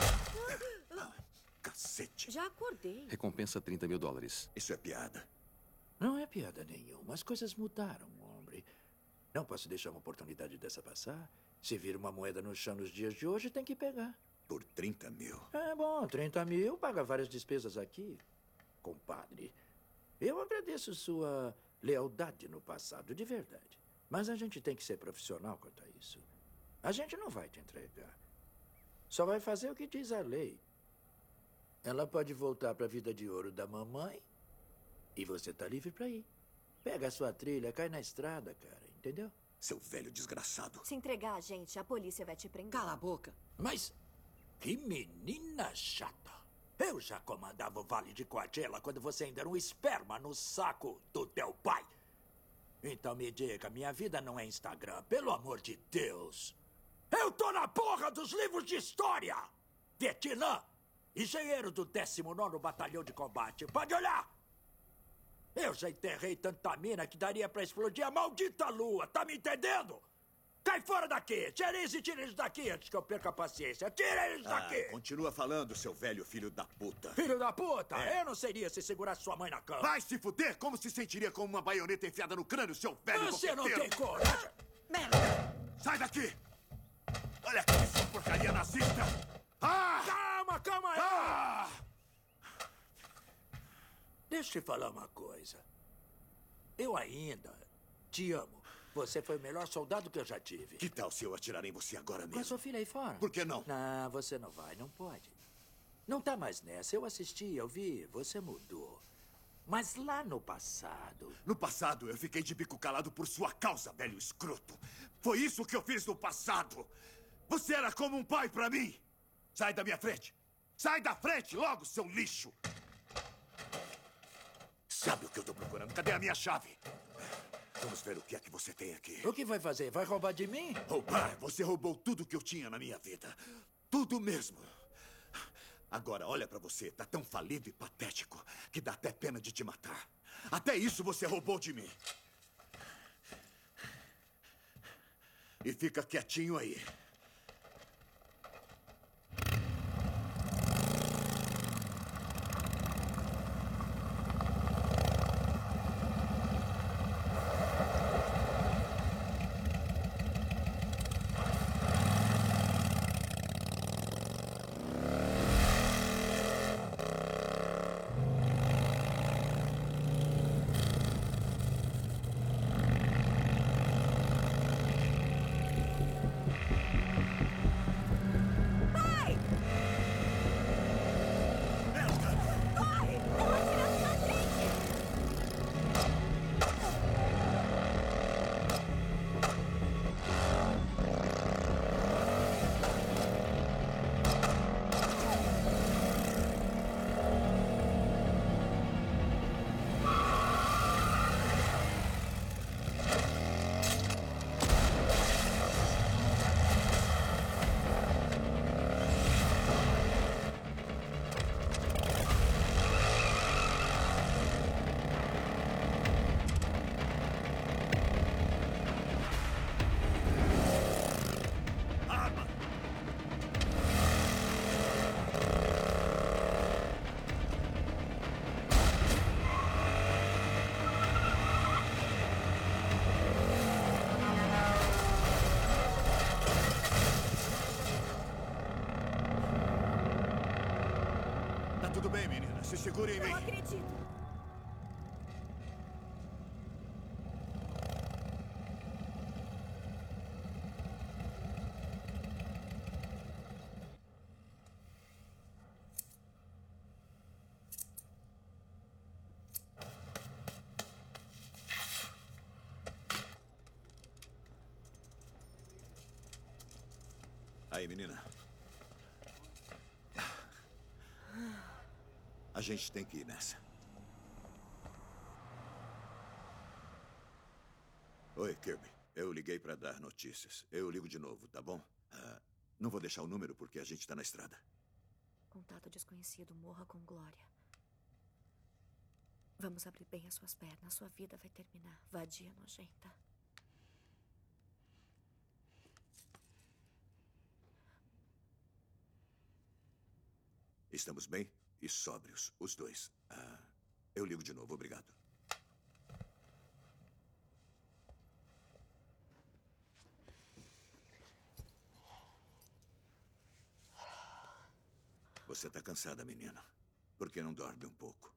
Cacete. Já acordei. Recompensa $30 mil. Isso é piada. Não é piada nenhuma. As coisas mudaram, homem. Não posso deixar uma oportunidade dessa passar. Se vir uma moeda no chão nos dias de hoje, tem que pegar. Por 30 mil. É bom, 30 mil paga várias despesas aqui. Compadre, eu agradeço sua lealdade no passado, de verdade. Mas a gente tem que ser profissional quanto a isso. A gente não vai te entregar. Só vai fazer o que diz a lei. Ela pode voltar para a vida de ouro da mamãe e você tá livre para ir. Pega a sua trilha, cai na estrada, cara, entendeu? Seu velho desgraçado. Se entregar a gente, a polícia vai te prender. Cala a boca. Mas que menina chata. Eu já comandava o Vale de Coachella quando você ainda era um esperma no saco do teu pai. Então me diga, minha vida não é Instagram, pelo amor de Deus. Eu tô na porra dos livros de história! Vietnã, engenheiro do 19º Batalhão de Combate, pode olhar! Eu já enterrei tanta mina que daria pra explodir a maldita lua, tá me entendendo? Cai fora daqui! Tira eles daqui antes que eu perca a paciência. Tira eles daqui! Continua falando, seu velho filho da puta. Filho da puta? Eu não seria se segurasse sua mãe na cama. Vai se fuder! Como se sentiria com uma baioneta enfiada no crânio, seu velho Você não boqueteiro? tem coragem! Sai daqui! Olha aqui, sua porcaria nazista! Calma aí! Deixa eu te falar uma coisa. Eu ainda te amo. Você foi o melhor soldado que eu já tive. Que tal se eu atirar em você agora mesmo? Com a sua filha aí fora. Por que não? Não, você não vai, não pode. Não tá mais nessa. Eu assisti, eu vi, você mudou. Mas lá no passado... No passado, eu fiquei de bico calado por sua causa, velho escroto. Foi isso que eu fiz no passado. Você era como um pai pra mim. Sai da minha frente. Sai da frente logo, seu lixo. Sabe o que eu tô procurando? Cadê a minha chave? Vamos ver o que é que você tem aqui. O que vai fazer? Vai roubar de mim? Roubar? Você roubou tudo que eu tinha na minha vida. Tudo mesmo. Agora, olha pra você. Tá tão falido e patético que dá até pena de te matar. Até isso você roubou de mim. E fica quietinho aí. Se segure em mim. Não acredito. Aí, menina. A gente tem que ir nessa. Oi, Kirby. Eu liguei para dar notícias. Eu ligo de novo, tá bom? Não vou deixar o número porque a gente tá na estrada. Contato desconhecido, morra com glória. Vamos abrir bem as suas pernas. Sua vida vai terminar. Vadia nojenta. Estamos bem e sóbrios, os dois. Eu ligo de novo, obrigado. Você tá cansada, menina. Por que não dorme um pouco?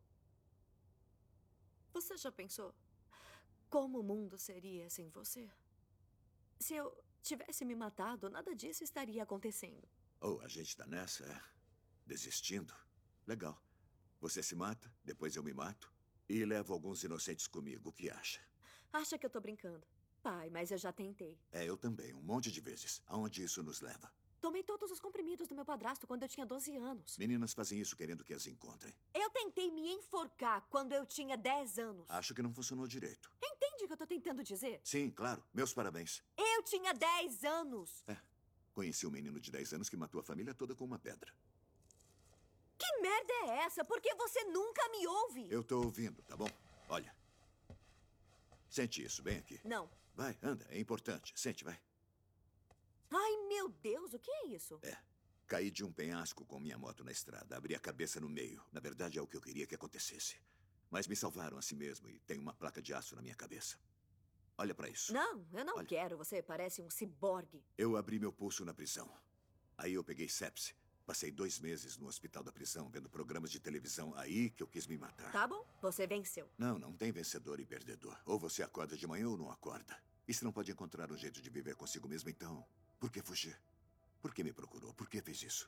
Você já pensou como o mundo seria sem você? Se eu tivesse me matado, nada disso estaria acontecendo. Oh, a gente tá nessa, é? Desistindo? Legal. Você se mata, depois eu me mato e levo alguns inocentes comigo. O que acha? Acha que eu tô brincando? Pai, mas eu já tentei. Eu também, um monte de vezes. Aonde isso nos leva? Tomei todos os comprimidos do meu padrasto quando eu tinha 12 anos. Meninas fazem isso querendo que as encontrem. Eu tentei me enforcar quando eu tinha 10 anos. Acho que não funcionou direito. Entende o que eu tô tentando dizer? Sim, claro. Meus parabéns. Eu tinha 10 anos. Conheci um menino de 10 anos que matou a família toda com uma pedra. Que merda é essa? Por que você nunca me ouve? Eu tô ouvindo, tá bom? Olha. Sente isso, bem aqui. Não. Vai, anda, é importante. Sente, vai. Ai, meu Deus, o que é isso? Caí de um penhasco com minha moto na estrada. Abri a cabeça no meio. Na verdade, é o que eu queria que acontecesse. Mas me salvaram a si mesmo e tenho uma placa de aço na minha cabeça. Olha pra isso. Não, eu não quero. Você parece um ciborgue. Eu abri meu pulso na prisão. Aí eu peguei sepse. Passei 2 meses no hospital da prisão, vendo programas de televisão. Aí que eu quis me matar. Tá bom, você venceu. Não tem vencedor e perdedor. Ou você acorda de manhã ou não acorda. E se não pode encontrar um jeito de viver consigo mesmo, então, por que fugir? Por que me procurou? Por que fez isso?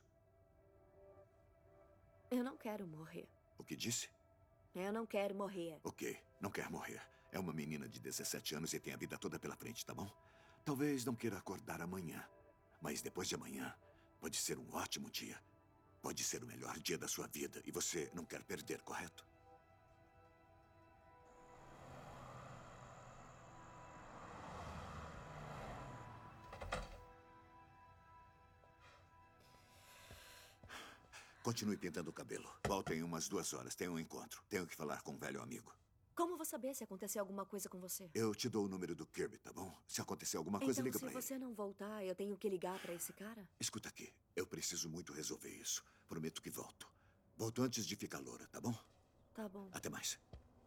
Eu não quero morrer. O que disse? Eu não quero morrer. Ok, não quer morrer. É uma menina de 17 anos e tem a vida toda pela frente, tá bom? Talvez não queira acordar amanhã. Mas depois de amanhã, pode ser um ótimo dia. Pode ser o melhor dia da sua vida. E você não quer perder, correto? Continue pintando o cabelo. Volta em umas 2 horas. Tem um encontro. Tenho que falar com um velho amigo. Como vou saber se acontecer alguma coisa com você? Eu te dou o número do Kirby, tá bom? Se acontecer alguma coisa, liga pra ele. ele. Se você não voltar, eu tenho que ligar pra esse cara? Escuta aqui. Eu preciso muito resolver isso. Prometo que volto. Volto antes de ficar loura, tá bom? Tá bom. Até mais.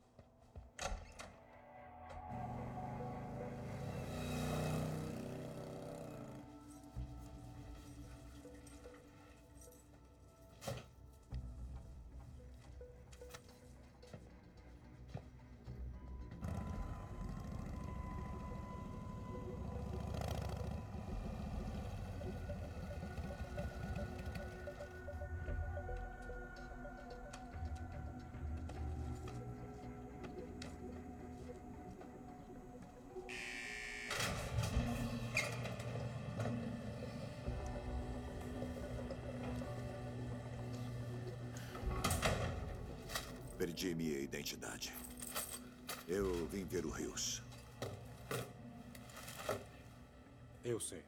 Perdi minha identidade. Eu vim ver o Rios. Eu sei.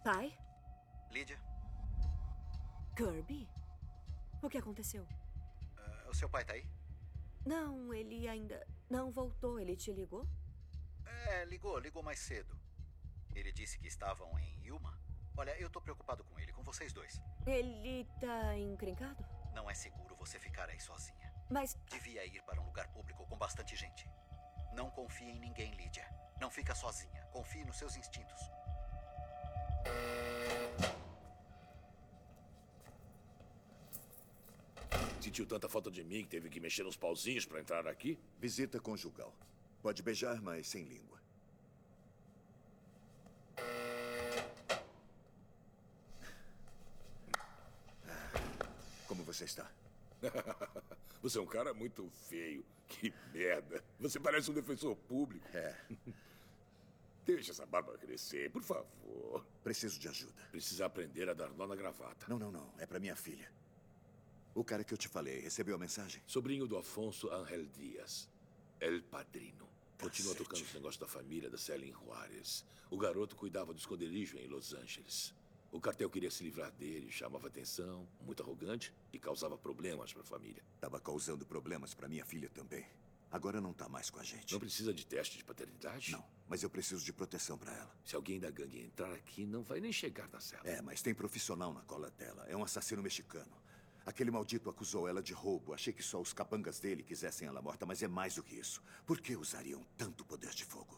Pai? Lídia, Kirby? O que aconteceu? o seu pai tá aí? Não, ele ainda não voltou. Ele te ligou? Ligou mais cedo. Ele disse que estavam em Yuma. Olha, eu tô preocupado com ele, com vocês dois. Ele tá encrencado? Não é seguro você ficar aí sozinha. Mas... Devia ir para um lugar público com bastante gente. Não confie em ninguém, Lídia. Não fica sozinha. Confie nos seus instintos. Sentiu tanta falta de mim que teve que mexer nos pauzinhos para entrar aqui? Visita conjugal. Pode beijar, mas sem língua. Como você está? Você é um cara muito feio. Que merda. Você parece um defensor público. Deixa essa barba crescer, por favor. Preciso de ajuda. Precisa aprender a dar nó na gravata. Não. É para minha filha. O cara que eu te falei, recebeu a mensagem? Sobrinho do Afonso Ángel Dias. El Padrino. Continua tocando os negócios da família da Célia em Juárez. O garoto cuidava do esconderijo em Los Angeles. O cartel queria se livrar dele, chamava atenção, muito arrogante e causava problemas para a família. Estava causando problemas para minha filha também. Agora não tá mais com a gente. Não precisa de teste de paternidade? Não, mas eu preciso de proteção para ela. Se alguém da gangue entrar aqui, não vai nem chegar na cela. Mas tem profissional na cola dela. É um assassino mexicano. Aquele maldito acusou ela de roubo. Achei que só os capangas dele quisessem ela morta, mas é mais do que isso. Por que usariam tanto poder de fogo?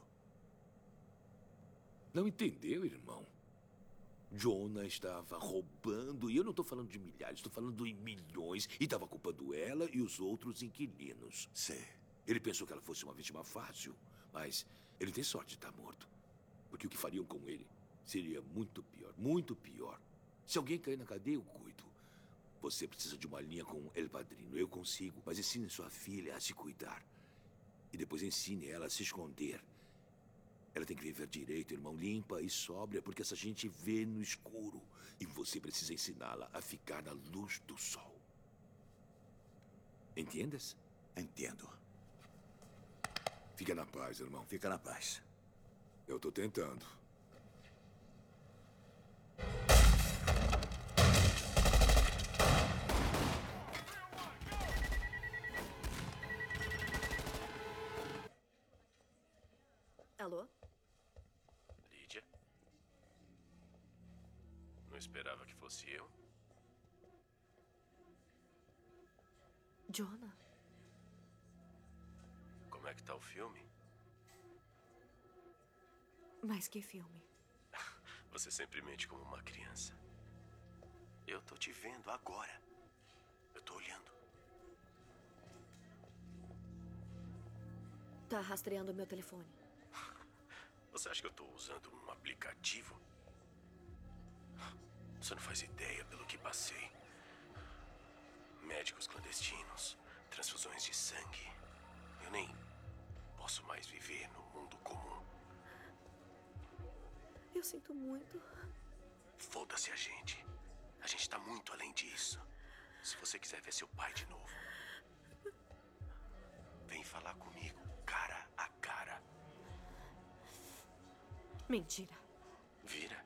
Não entendeu, irmão? Jonah estava roubando, e eu não estou falando de milhares, estou falando em milhões, e estava culpando ela e os outros inquilinos. Sei. Ele pensou que ela fosse uma vítima fácil, mas ele tem sorte de estar morto. Porque o que fariam com ele seria muito pior, muito pior. Se alguém cair na cadeia, eu cuido. Você precisa de uma linha com El Padrino, eu consigo, mas ensine sua filha a se cuidar. E depois ensine ela a se esconder. Ela tem que viver direito, irmão, limpa e sóbria, porque essa gente vê no escuro. E você precisa ensiná-la a ficar na luz do sol. Entendes? Entendo. Fica na paz, irmão. Fica na paz. Eu tô tentando. Alô? Lídia? Não esperava que fosse eu? Jonah? Como é que tá o filme? Mas que filme? Você sempre mente como uma criança. Eu tô te vendo agora. Eu tô olhando. Tá rastreando meu telefone. Você acha que eu tô usando um aplicativo? Você não faz ideia pelo que passei. Médicos clandestinos, transfusões de sangue. Eu nem posso mais viver no mundo comum. Eu sinto muito. Foda-se a gente. A gente tá muito além disso. Se você quiser ver seu pai de novo, vem falar comigo, cara a cara. Mentira. Vira.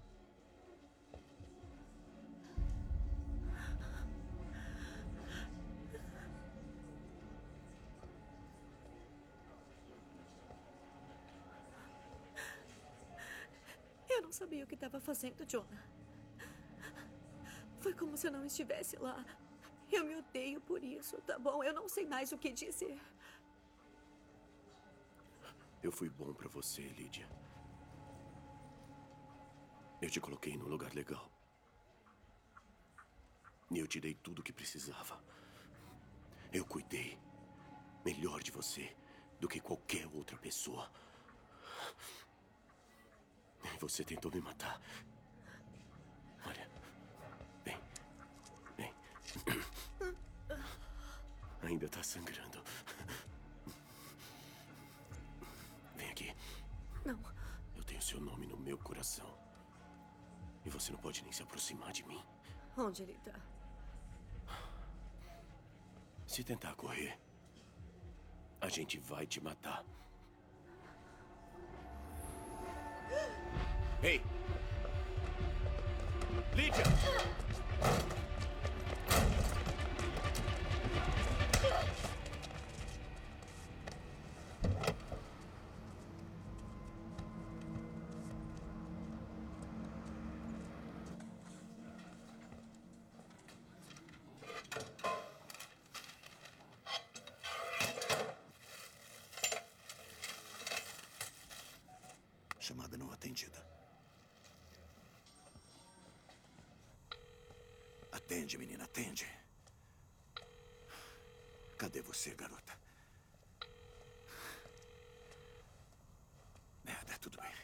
Eu não sabia o que estava fazendo, Jonah. Foi como se eu não estivesse lá. Eu me odeio por isso, tá bom? Eu não sei mais o que dizer. Eu fui bom pra você, Lídia. Eu te coloquei no lugar legal. E eu te dei tudo o que precisava. Eu cuidei melhor de você do que qualquer outra pessoa. E você tentou me matar. Olha. Vem. Vem. Ainda tá sangrando. Vem aqui. Não. Eu tenho seu nome no meu coração. E você não pode nem se aproximar de mim. Onde ele tá? Se tentar correr, a gente vai te matar. Ei! Lídia! Chamada não atendida. Atende, menina, atende. Cadê você, garota? Merda, tudo bem.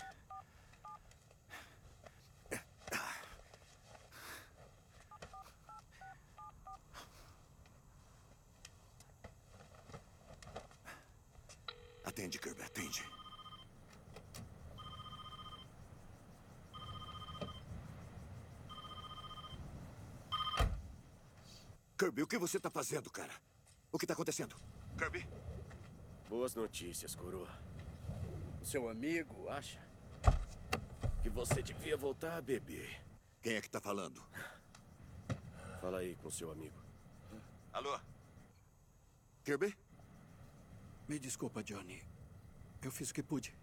Atende, Kirby, atende. Kirby, o que você tá fazendo, cara? O que tá acontecendo? Kirby? Boas notícias, coroa. O seu amigo acha que você devia voltar a beber. Quem é que tá falando? Fala aí com seu amigo. Alô? Kirby? Me desculpa, Johnny. Eu fiz o que pude.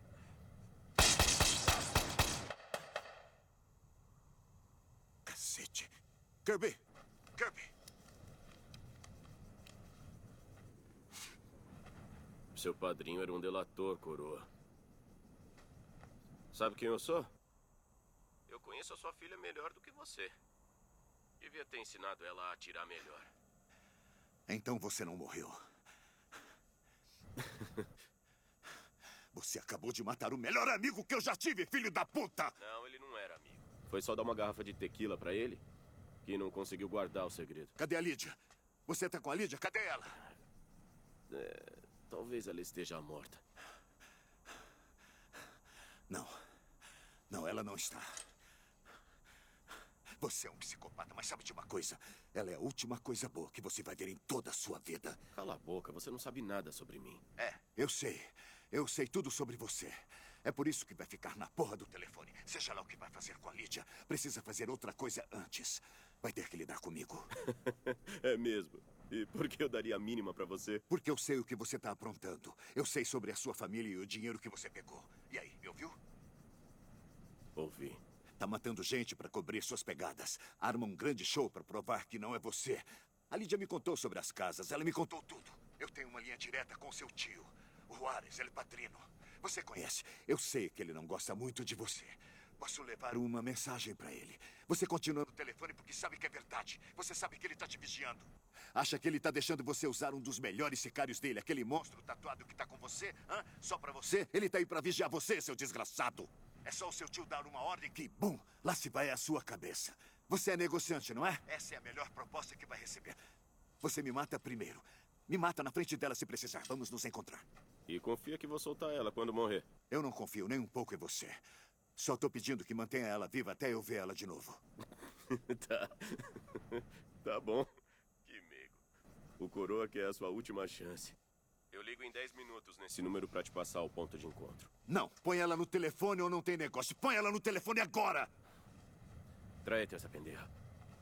Cacete. Kirby! Kirby! Seu padrinho era um delator, coroa. Sabe quem eu sou? Eu conheço a sua filha melhor do que você. Devia ter ensinado ela a atirar melhor. Então você não morreu. Você acabou de matar o melhor amigo que eu já tive, filho da puta! Não, ele não era amigo. Foi só dar uma garrafa de tequila pra ele que não conseguiu guardar o segredo. Cadê a Lídia? Você tá com a Lídia? Cadê ela? Talvez ela esteja morta. Não. Não, ela não está. Você é um psicopata, mas sabe de uma coisa? Ela é a última coisa boa que você vai ver em toda a sua vida. Cala a boca, você não sabe nada sobre mim. Eu sei. Eu sei tudo sobre você. É por isso que vai ficar na porra do telefone. Seja lá o que vai fazer com a Lídia, precisa fazer outra coisa antes. Vai ter que lidar comigo. É mesmo? E por que eu daria a mínima pra você? Porque eu sei o que você tá aprontando. Eu sei sobre a sua família e o dinheiro que você pegou. E aí, me ouviu? Ouvi. Tá matando gente pra cobrir suas pegadas. Arma um grande show pra provar que não é você. A Lídia me contou sobre as casas. Ela me contou tudo. Eu tenho uma linha direta com seu tio, o Juárez, El Padrino. Você conhece. Eu sei que ele não gosta muito de você. Posso levar uma mensagem pra ele. Você continua no telefone porque sabe que é verdade. Você sabe que ele tá te vigiando. Acha que ele tá deixando você usar um dos melhores sicários dele, aquele monstro tatuado que tá com você? Hã? Só pra você? Ele tá aí pra vigiar você, seu desgraçado. É só o seu tio dar uma ordem que, bum, lá se vai a sua cabeça. Você é negociante, não é? Essa é a melhor proposta que vai receber. Você me mata primeiro. Me mata na frente dela se precisar. Vamos nos encontrar. E confia que vou soltar ela quando morrer. Eu não confio nem um pouco em você. Só tô pedindo que mantenha ela viva até eu ver ela de novo. Tá. Tá bom. Que mego. O coroa quer a sua última chance. Eu ligo em 10 minutos nesse número pra te passar o ponto de encontro. Não, põe ela no telefone ou não tem negócio. Põe ela no telefone agora! Tráete essa pendeja.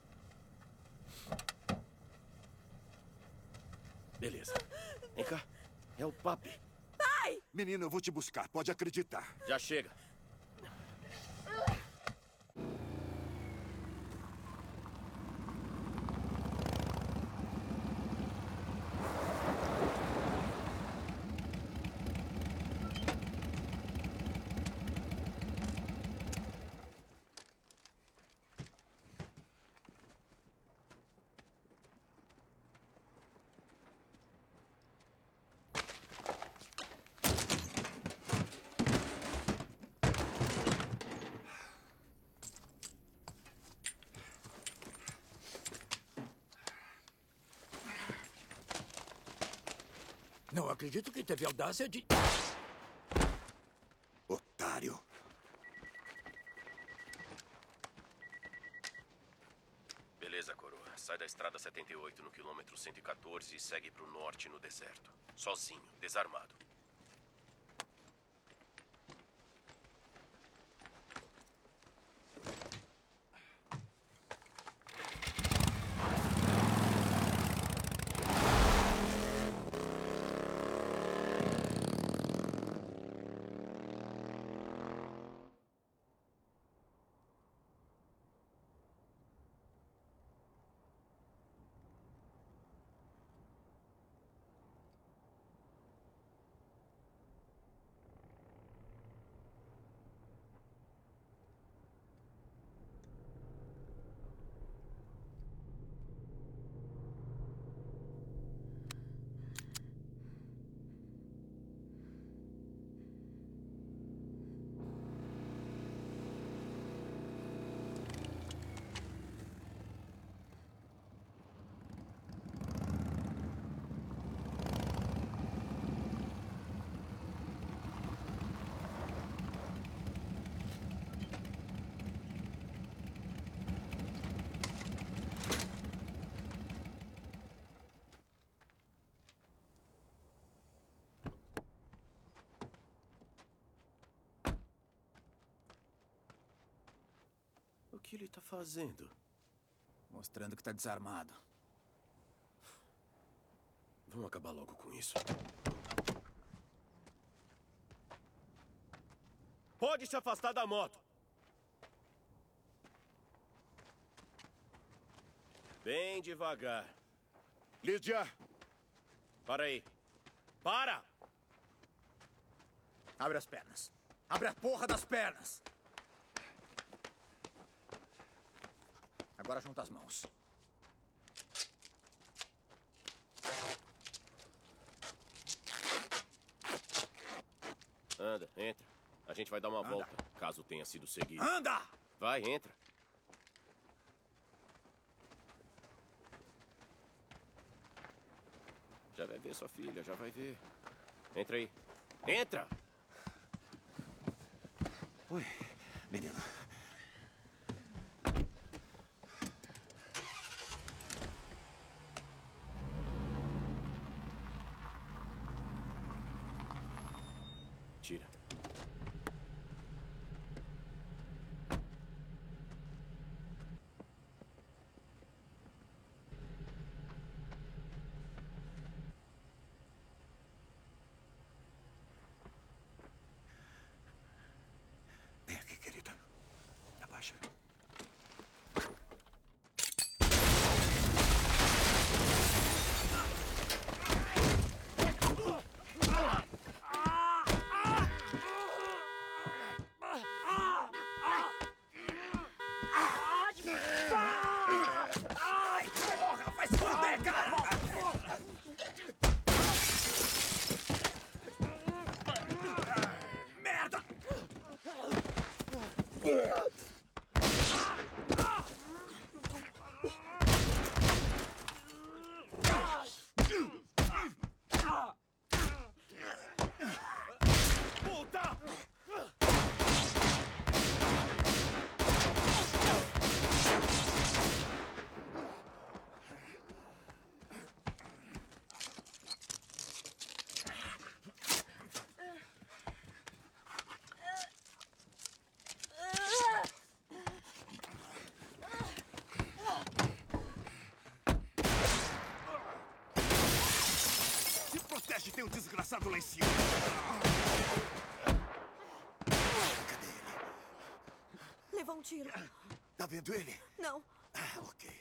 Beleza. Vem cá. É o papi. Pai! Menino, eu vou te buscar. Pode acreditar. Já chega. Não acredito que teve a audácia de... Otário. Beleza, coroa. Sai da estrada 78 no quilômetro 114 e segue pro norte no deserto. Sozinho, desarmado. que ele tá fazendo? Mostrando que tá desarmado. Vamos acabar logo com isso. Pode se afastar da moto. Bem devagar. Lídia! Para aí. Para! Abre as pernas. Abre a porra das pernas. Agora junta as mãos. Anda, entra. A gente vai dar uma volta, caso tenha sido seguido. Anda! Vai, entra. Já vai ver sua filha, já vai ver. Entra aí. Entra! Oi, menino. Tira. Vem aqui, querida. Abaixa. Ai, porra, vai se fuder, cara! Merda! Puta! Se protege, tem um desgraçado lá em cima. Levou um tiro. Tá vendo ele? Não. Ah, ok.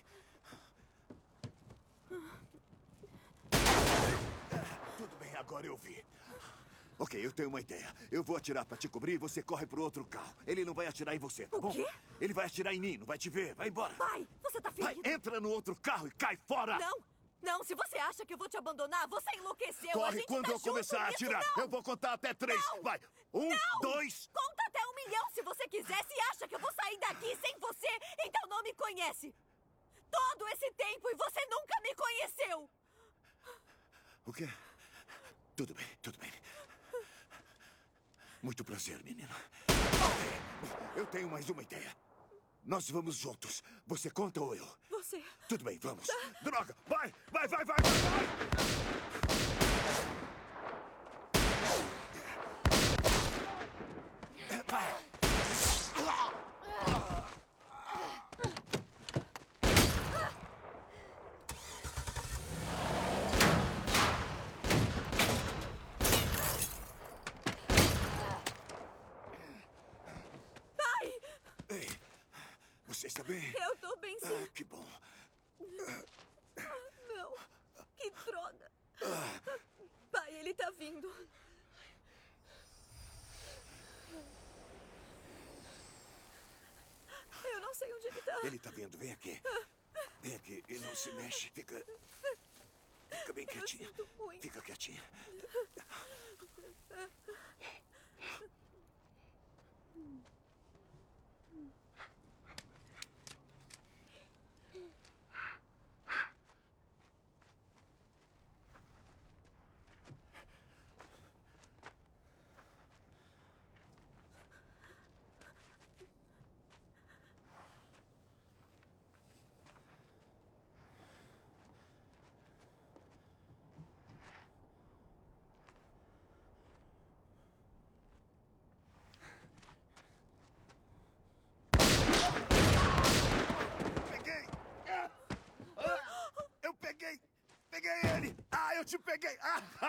Tudo bem, agora eu vi. Ok, eu tenho uma ideia. Eu vou atirar pra te cobrir e você corre pro outro carro. Ele não vai atirar em você, tá bom? O quê? Ele vai atirar em mim, não vai te ver. Vai embora. Pai, você tá ferido. Vai, entra no outro carro e cai fora. Não, não. Se você acha que eu vou te abandonar, você enlouqueceu. A Corre gente quando tá eu começar a junto nisso, atirar. não. Eu vou contar até 3. Não. Vai. 1, Não. 2... Conta até 1 milhão se você quiser. Se acha que eu vou sair daqui sem você, então não me conhece. Todo esse tempo e você nunca me conheceu. O quê? Tudo bem, tudo bem. Muito prazer, menina. Eu tenho mais uma ideia. Nós vamos juntos. Você conta ou eu? Você. Tudo bem, vamos. Droga! Vai! Vai, vai, vai, vai, vai! Pai! Ei, você está bem? Eu tô bem, sim. Ah, que bom. Não. Que droga. Pai, ele tá vindo. Eu não sei onde ele tá. Ele tá vendo, vem aqui. Vem aqui e não se mexe. Fica bem quietinha. Fica quietinha. eu te peguei!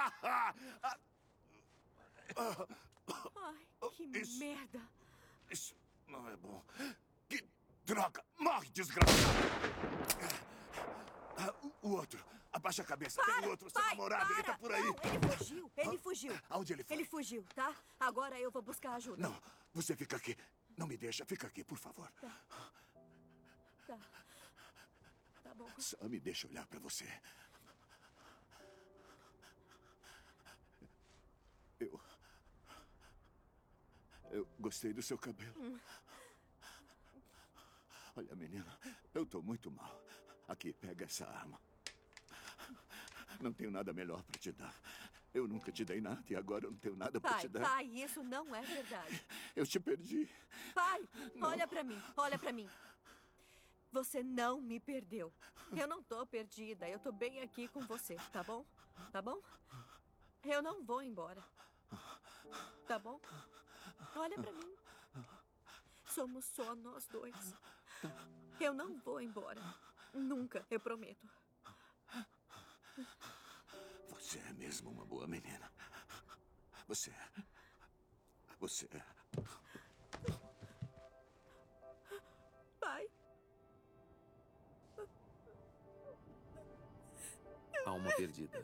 Ai, que merda. Isso não é bom. Que droga! Morre, desgraçado! O outro. Abaixa a cabeça. Tem o outro, seu namorado. Ele tá por aí. Não, ele fugiu. Ele fugiu. Aonde ele foi? Ele fugiu, tá? Agora eu vou buscar ajuda. Não, você fica aqui. Não me deixa. Fica aqui, por favor. Tá. Tá bom. Só me deixa olhar pra você. Eu gostei do seu cabelo. Olha, menina, eu tô muito mal. Aqui, pega essa arma. Não tenho nada melhor pra te dar. Eu nunca te dei nada e agora eu não tenho nada pra te dar. Pai, isso não é verdade. Eu te perdi. Pai, Não. olha pra mim, olha pra mim. Você não me perdeu. Eu não tô perdida, eu tô bem aqui com você, tá bom? Tá bom? Eu não vou embora. Tá bom? Olha pra mim. Somos só nós dois. Eu não vou embora. Nunca, eu prometo. Você é mesmo uma boa menina. Você é. Pai. Alma perdida.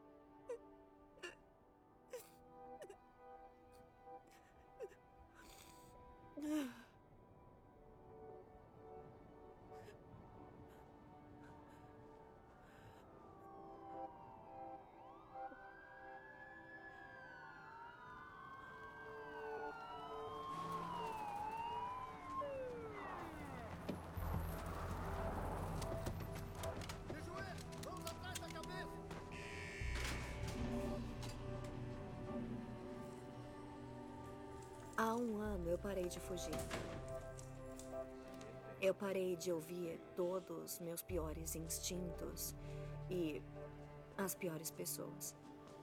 Vamos atrás da cabeça! Há um ano eu parei de fugir. Eu parei de ouvir todos meus piores instintos e as piores pessoas.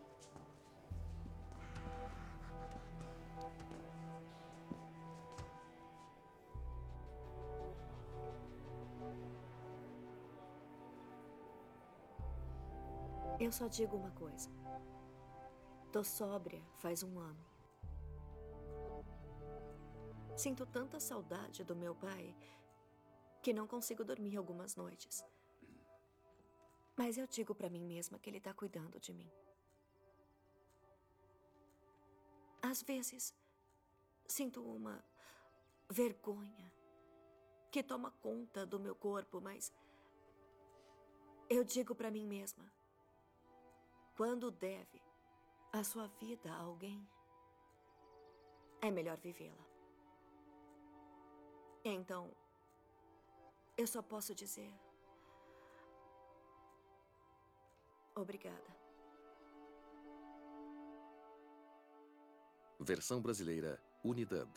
Eu só digo uma coisa. Tô sóbria faz um ano. Sinto tanta saudade do meu pai que não consigo dormir algumas noites. Mas eu digo pra mim mesma que ele tá cuidando de mim. Às vezes, sinto uma vergonha que toma conta do meu corpo, mas eu digo pra mim mesma: quando deve a sua vida a alguém, é melhor vivê-la. Então, eu só posso dizer obrigada. Versão brasileira Unidub.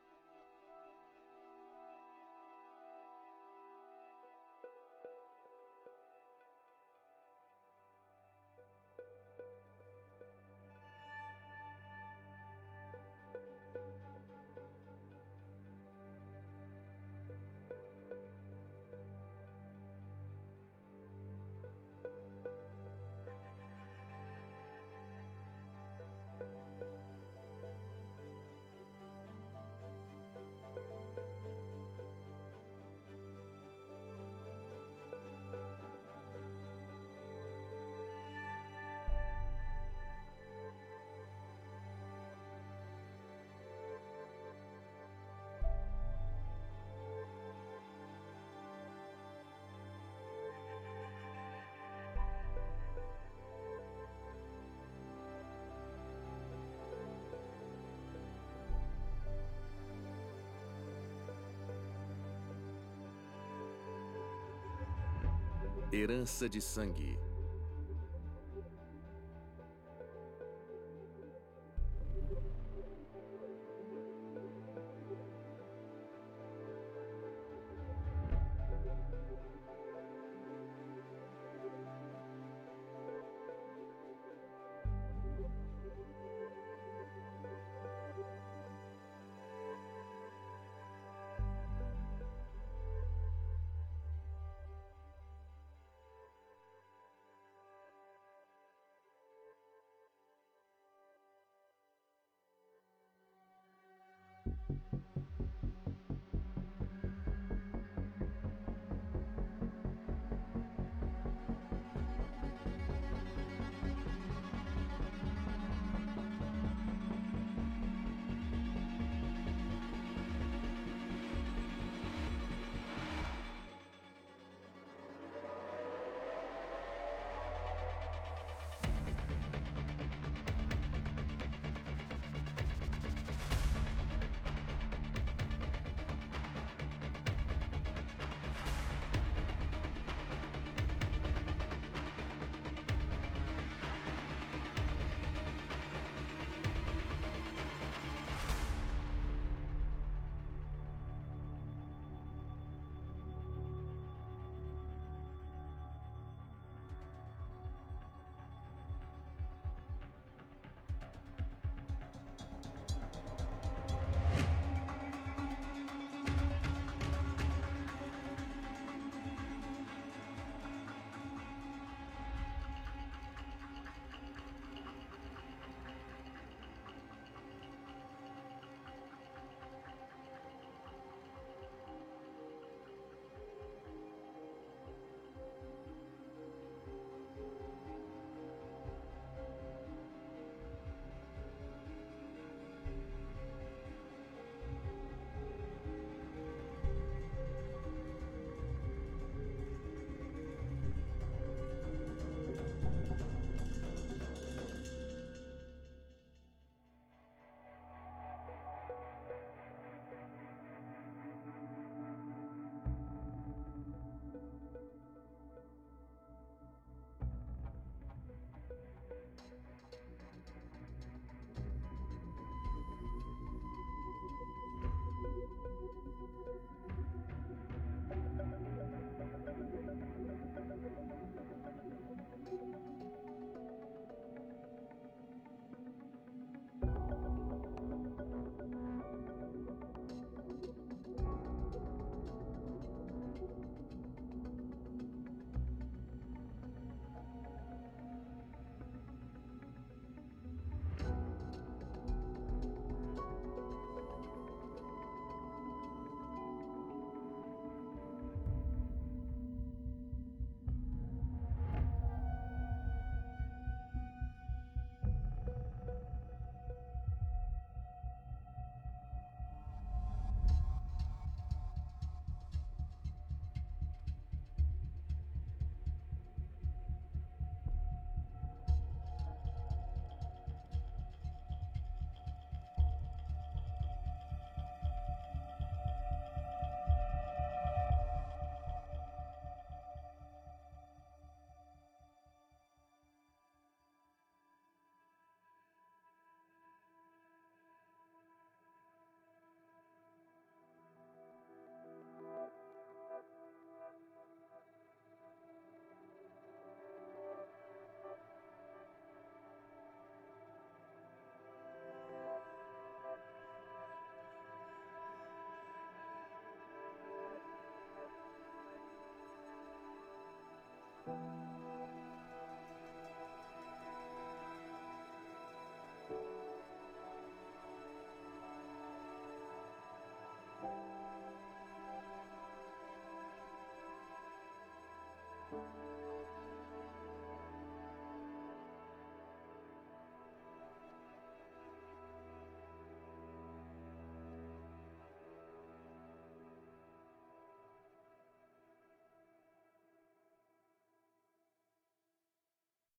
Herança de sangue.